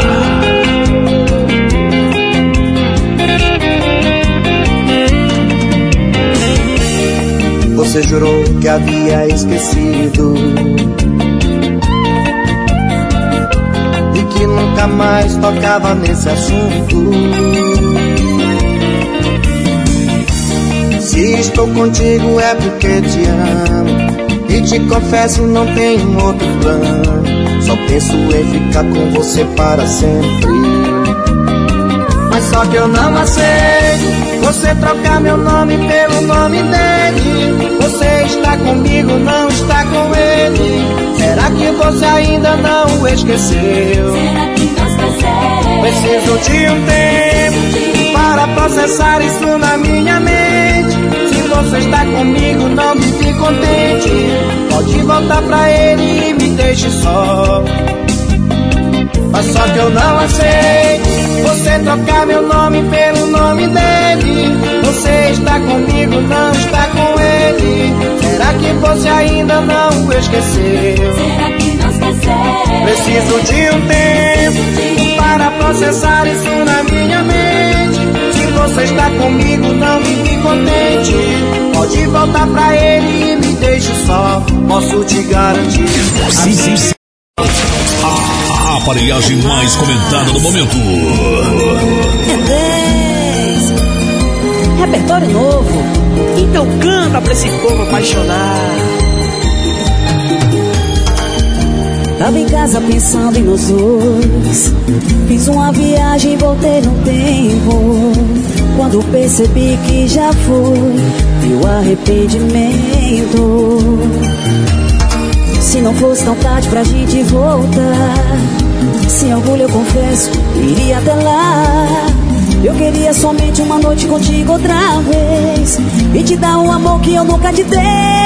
Você jurou que havia esquecido e que nunca mais tocava nesse assunto. Se estou contigo é porque te amo e te confesso não tenho outro plano. Só penso em ficar com você para sempre. Mas só que eu não aceito você trocar meu nome pelo nome dele. Você está comigo, não está com ele. Será que você ainda não o esqueceu? Será que não esqueceu? Preciso de um tempo para processar isso na minha mente. Se você está comigo, não vive contente. Pode voltar pra ele e me deixe só. Mas só que eu não aceito você trocar meu nome pelo nome dele. Você está comigo, não está com ele. Será que você ainda não o esqueceu? Será que não esqueceu? Preciso de um tempo para processar isso na minha mente. Se você está comigo, não vive contente. Pode voltar pra ele e me deixe só. Posso te garantir. Sim. A aparelhagem mais comentada do momento. Repertório novo. Então canta pra esse povo apaixonar. Tava em casa pensando em nós dois. Fiz uma viagem e voltei no tempo. Quando percebi que já foi, meu arrependimento. Se não fosse tão tarde pra gente voltar, sem orgulho eu confesso, iria até lá. Eu queria somente uma noite contigo outra vez e te dar um amor que eu nunca te dei.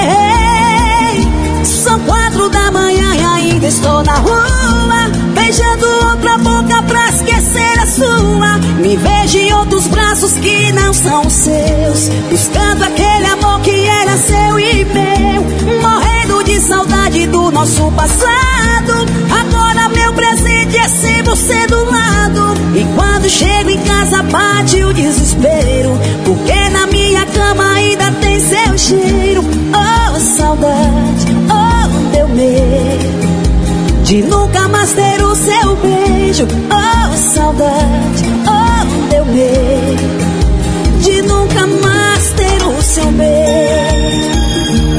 São 4 da manhã e ainda estou na rua, beijando outra boca pra esquecer a sua. Me vejo em outros braços que não são os seus, buscando aquele amor que era seu e meu, morrendo de saudade do nosso passado. Agora meu presente é ser você do lado. E quando chego em casa bate o desespero, porque na minha cama ainda tem seu cheiro. Oh, saudade, oh, deu medo de nunca mais ter o seu beijo. Oh, saudade, oh, deu medo de nunca mais ter o seu beijo.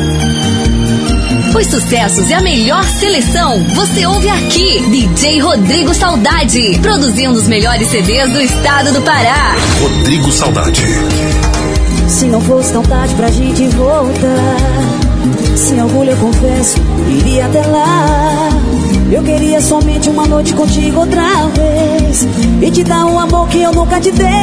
sucessos e a melhor seleção você ouve aqui. DJ Rodrigo Saudade, produzindo os melhores CDs do estado do Pará. Rodrigo Saudade. Se não fosse tão tarde pra gente voltar, sem orgulho eu confesso, iria até lá. Eu queria somente uma noite contigo outra vez e te dar um amor que eu nunca te dei.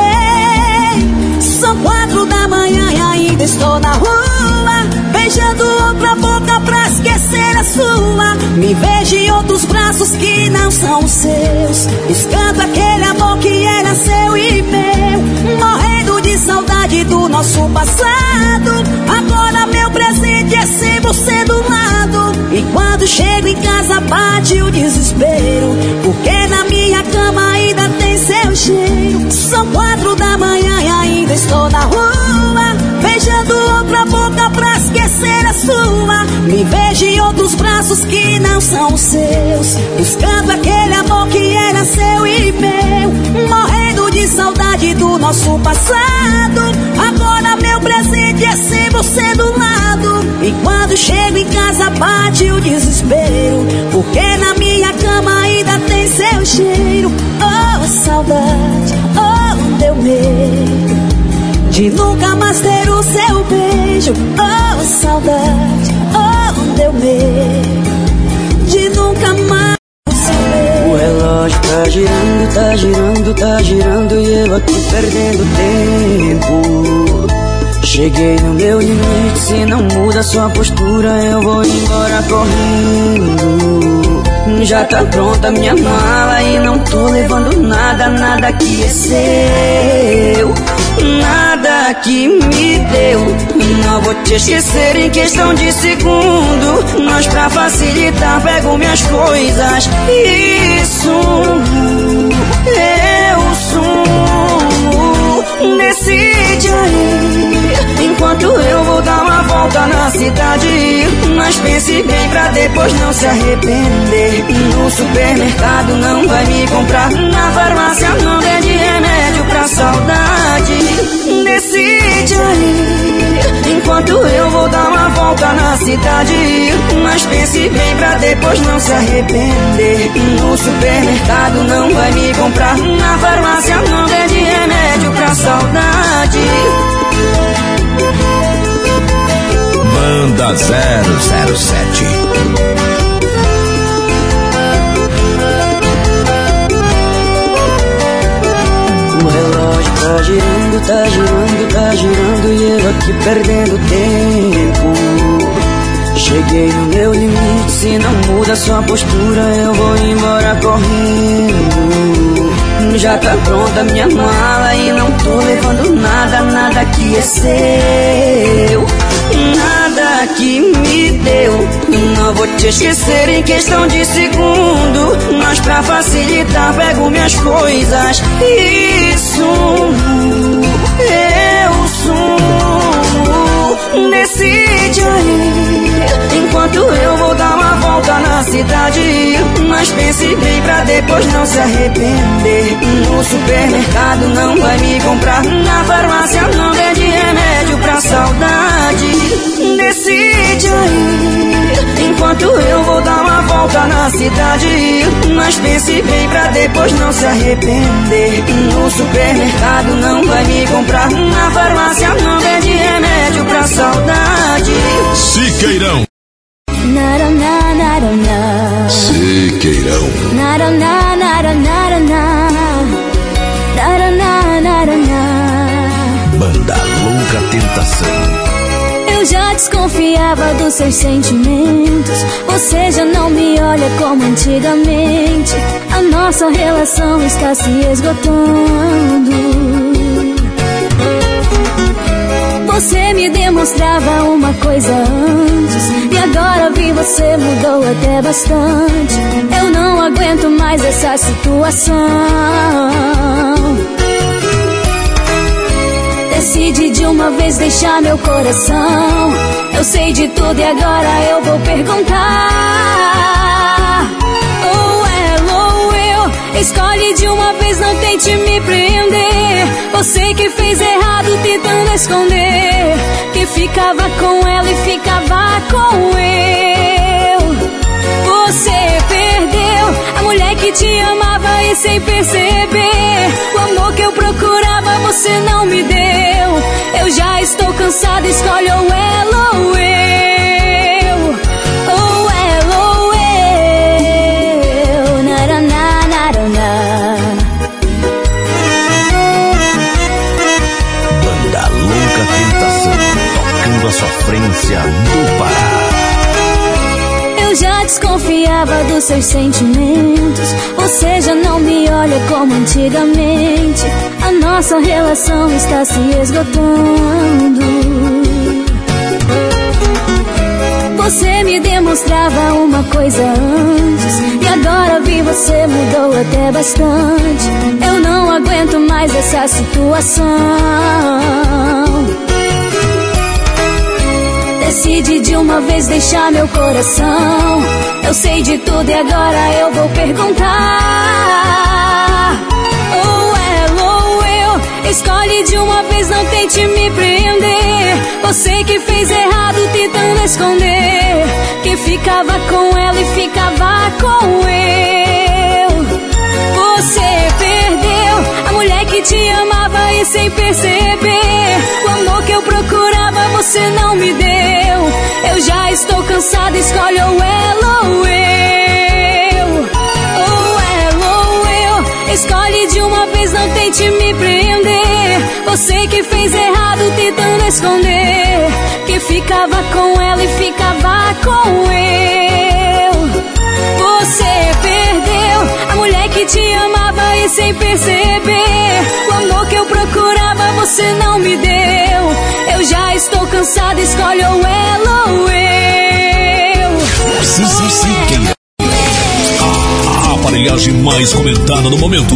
São 4 da manhã e ainda estou na rua, beijando outra boca pra esquecer a sua. Me vejo em outros braços que não são os seus, buscando aquele amor que era seu e meu, morrendo de saudade do nosso passado. Agora meu presente é sem você do lado, e quando chego em casa bate o desespero, porque na minha cama ainda tem seu cheiro. São 4 da manhã e ainda estou na rua, beijando outra boca pra esquecer a sua. Me vejo em outros braços que não são os seus, buscando aquele amor que era seu e meu, morrendo de saudade do nosso passado. Agora meu presente é sem você do lado, e quando chego em casa bate o desespero, porque na minha cama ainda tem seu cheiro. Oh, saudade, oh, deu medo de nunca mais ter o seu beijo. Oh, saudade, oh, deu medo de nunca mais o seu beijo. O relógio tá girando, tá girando, tá girando, e eu aqui perdendo tempo. Cheguei no meu limite, se não muda sua postura eu vou embora correndo. Já tá pronta minha mala e não tô levando nada, nada que é seu, nada que me deu. Não vou te esquecer em questão de segundo, mas pra facilitar pego minhas coisas e sumo. Eu sumo, decide aí, enquanto eu vou dar uma volta na cidade. Mas pense bem pra depois não se arrepender. No supermercado não vai me comprar, na farmácia não vende remédio pra saudade. Decide aí, enquanto eu vou dar uma volta na cidade. Mas pense bem pra depois não se arrepender. No supermercado não vai me comprar, na farmácia não vende remédio pra saudade. Banda 007. O relógio tá girando, tá girando, tá girando, e eu aqui perdendo tempo. Cheguei no meu limite, se não muda sua postura eu vou embora correndo. Já tá pronta minha mala e não tô levando nada, nada que é seu, nada que me deu. Não vou te esquecer em questão de segundo, mas pra facilitar pego minhas coisas e sumo. Eu sumo, decide aí, enquanto eu vou dar uma volta na cidade. Mas pense bem pra depois não se arrepender. No supermercado não vai me comprar, na farmácia não vende remédio pra saudade. Decide aí, enquanto eu vou dar uma volta na cidade. Mas pense bem pra depois não se arrepender. No supermercado não vai me comprar, na farmácia não vende remédio pra saudade. Siqueirão. Siqueirão. Banda Louca Tentação. Eu já desconfiava dos seus sentimentos, você já não me olha como antigamente. A nossa relação está se esgotando. Você me demonstrava uma coisa antes, e agora vi você mudou até bastante. Eu não aguento mais essa situação. Decide de uma vez deixar meu coração. Eu sei de tudo e agora eu vou perguntar. Ou ela ou eu, escolhe de uma vez, não tente me prender. Você que fez errado tentando esconder, que ficava com ela e ficava com ele. que te amava e sem perceber, o amor que eu procurava você não me deu. Eu já estou cansada, escolhe ou ela ou eu. Ou ela ou eu. Naraná, naraná. Banda Louca Tentação, tocando a sofrência do Pará. Eu já desconfiava dos seus sentimentos, você já não me olha como antigamente. A nossa relação está se esgotando. Você me demonstrava uma coisa antes, e agora vi você mudou até bastante. Eu não aguento mais essa situação. Decide de uma vez deixar meu coração. Eu sei de tudo e agora eu vou perguntar. Ou ela ou eu. Escolhe de uma vez, não tente me prender. Você que fez errado tentando esconder, que ficava com ela e ficava com eu. Você perdeu a mulher que te amava e sem perceber, o amor que eu procurava você não me deu. Eu já estou cansada, escolhe ou ela ou eu. Ou ela ou eu. Escolhe de uma vez, não tente me prender. Você que fez errado tentando esconder, que ficava com ela e ficava com eu. Você perdeu a mulher que te amava e sem perceber, o amor que eu procurava você não me deu. Eu já estou cansada, escolhe ou ela ou eu. Siqueira. A aparelhagem mais comentada no momento.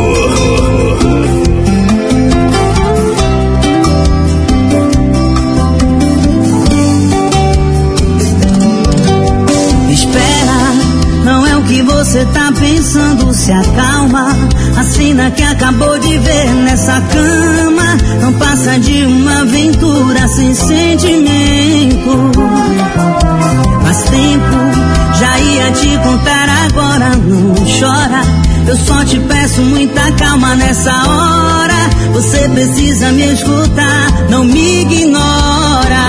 Não é o que você tá pensando, se acalma. A cena que acabou de ver nessa cama não passa de uma aventura sem sentimento. Faz tempo, já ia te contar, agora não chora. Eu só te peço muita calma nessa hora. Você precisa me escutar, não me ignora.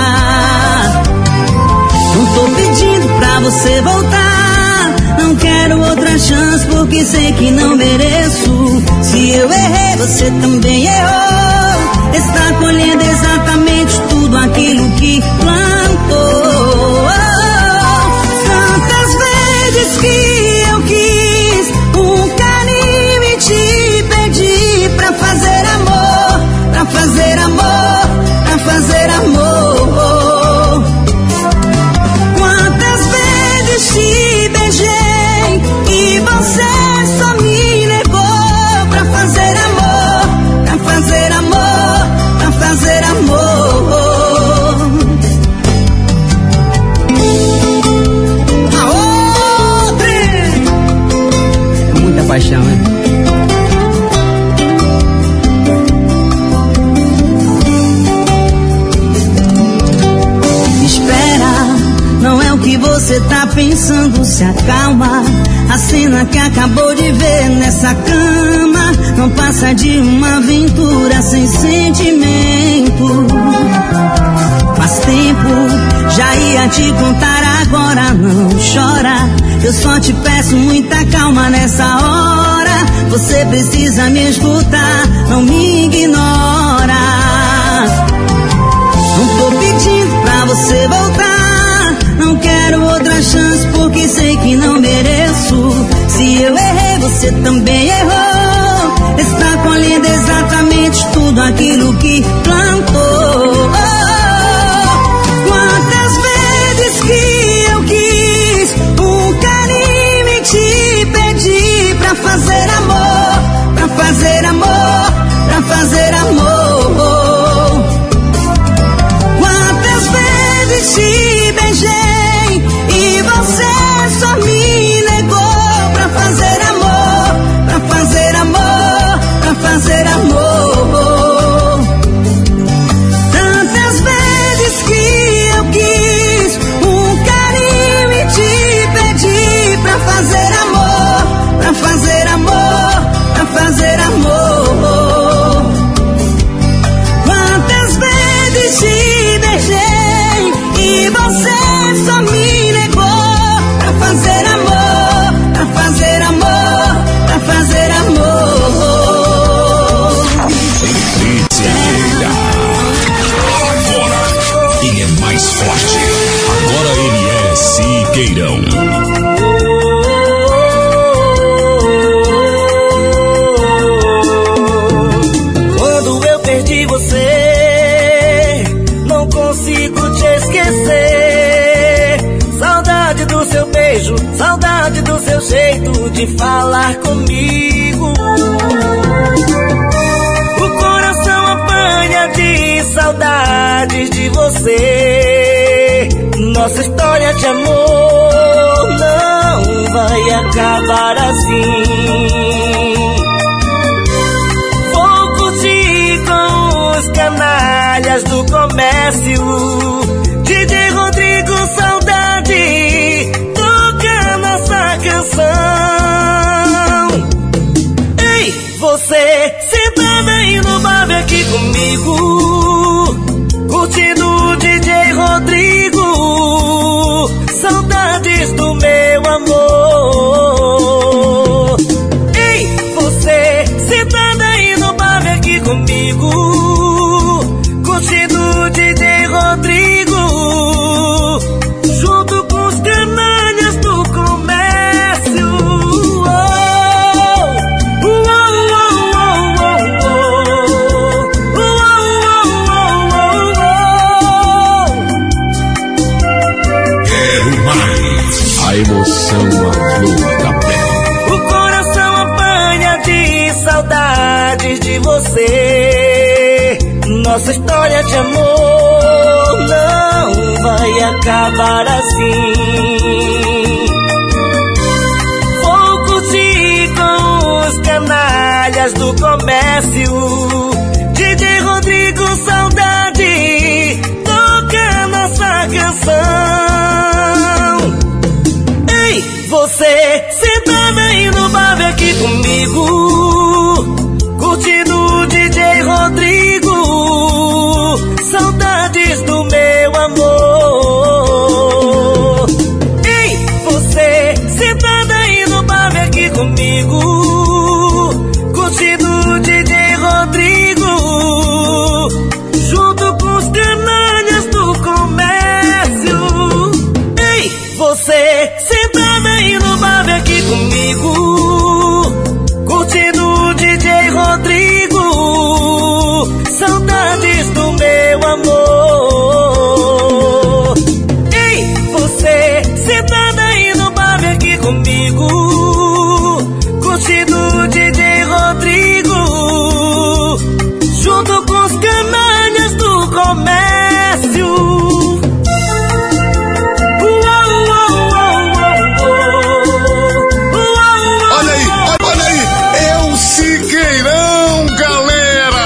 Não tô pedindo pra você voltar, não quero outra chance porque sei que não mereço. Se eu errei, você também errou. Está colhendo exatamente tudo aquilo que plantou. Tantas vezes que eu quis um carinho e te pedi pra fazer amor, pra fazer amor, pra fazer amor. Quantas vezes te beijei e você só me negou pra fazer amor, pra fazer amor, pra fazer amor. A outra é muita paixão, hein? Espera, não é o que você tá pensando, se acalma. A cena que acabou de ver nessa cama não passa de uma aventura sem sentimento. Faz tempo, já ia te contar, agora não chora. Eu só te peço muita calma nessa hora. Você precisa me escutar, não me ignora. Não tô pedindo pra você voltar, não quero outra chance porque sei que não mereço. Se eu errei, você também errou. Está colhendo exatamente tudo aquilo que plantou. Quantas vezes que eu quis um carinho e te pedi pra fazer amor, pra fazer amor, pra fazer amor. Quantas vezes te beijei e você só me negou pra fazer amor, pra fazer beijo, saudade do seu jeito de falar comigo. O coração apanha de saudades de você. Nossa história de amor não vai acabar assim. Vou curtir com os canalhas do comércio. DJ Rodrigo Saudade toca nossa canção. Ei, você sentada aí no bar aqui comigo, curtindo o DJ Rodrigo. Saudades do meu amor. Ei, você sentada aí no bar aqui comigo, curtindo o DJ Rodrigo, junto com os canalhas do comércio. Quero mais. A emoção à flor da pele. O coração apanha de saudades de você. Nossa história de amor não vai acabar assim. Vou curtir com os canalhas do comércio. DJ Rodrigo Saudade toca nossa canção. Ei, você sentada aí no bar aqui comigo, curtindo o DJ Rodrigo. Saudades do meu amor. Ei, você sentada aí no bar aqui comigo, curtindo o DJ Rodrigo, junto com os canalhas do comércio. Ei, você sentada aí no bar aqui comigo, curtindo o DJ Rodrigo. Saudades do meu amor. Ei, você sentada aí no bar aqui comigo, curtindo o DJ Rodrigo, junto com os canalhas do comércio. Olha aí, é o Siqueirão, galera!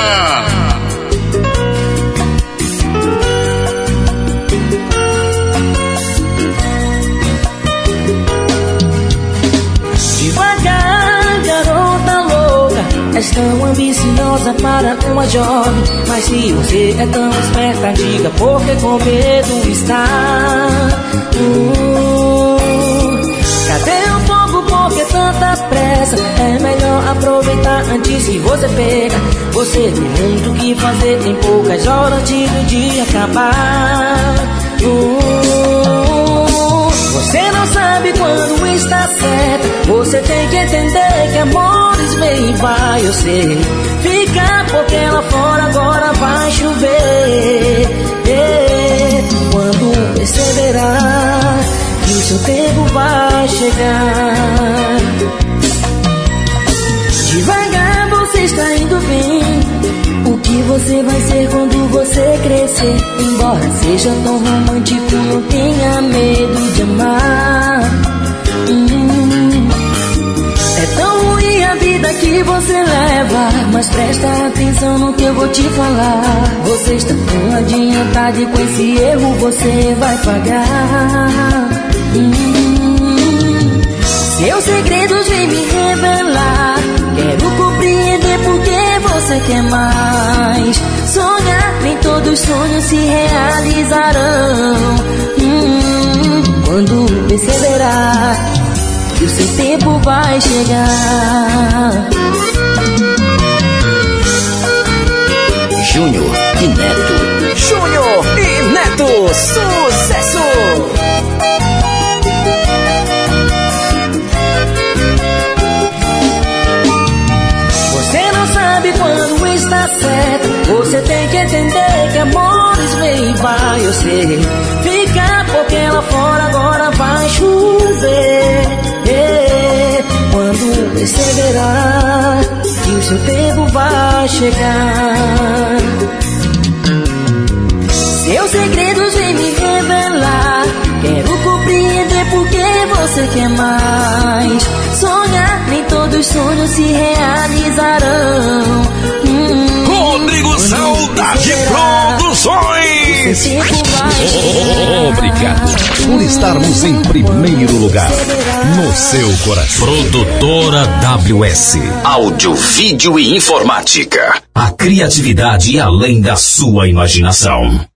Devagar, garota louca, és tão ambiciosa para uma jovem. Mas se você é tão esperta, diga porque com medo está. Cadê o fogo, porque tanta pressa? É melhor aproveitar antes que você pega. Você tem muito o que fazer, tem poucas horas antes do dia acabar. Você não sabe quando está certo. Você tem que entender que amores vem e vai. Eu sei, fica porque lá fora agora vai chover. Quando perceberá que o seu tempo vai chegar. Devagar você está indo bem. O que você vai ser quando você crescer? Embora seja tão romântico, não tenha medo de amar. É tão ruim a vida que você leva, mas presta atenção no que eu vou te falar. Você está tão adiantado e com esse erro você vai pagar. Seus segredos vêm me revelar. Quero compreender porque você quer mais. Sonhar, nem todos os sonhos se realizarão. Quando perceberá que o seu tempo vai chegar. Júnior e Neto. Júnior e Neto, sucesso! Você não sabe quando está certo. Você tem que entender que amores vem e vai. Eu sei, fica porque lá fora agora vai chover. chegar. Seus segredos vem me revelar. Quero compreender porque você quer mais. Sonhar, nem todos os sonhos se realizarão. Rodrigo Saudade Produções. Obrigado por estarmos em primeiro lugar no seu coração. Produtora WS. Áudio, vídeo e informática. A criatividade além da sua imaginação.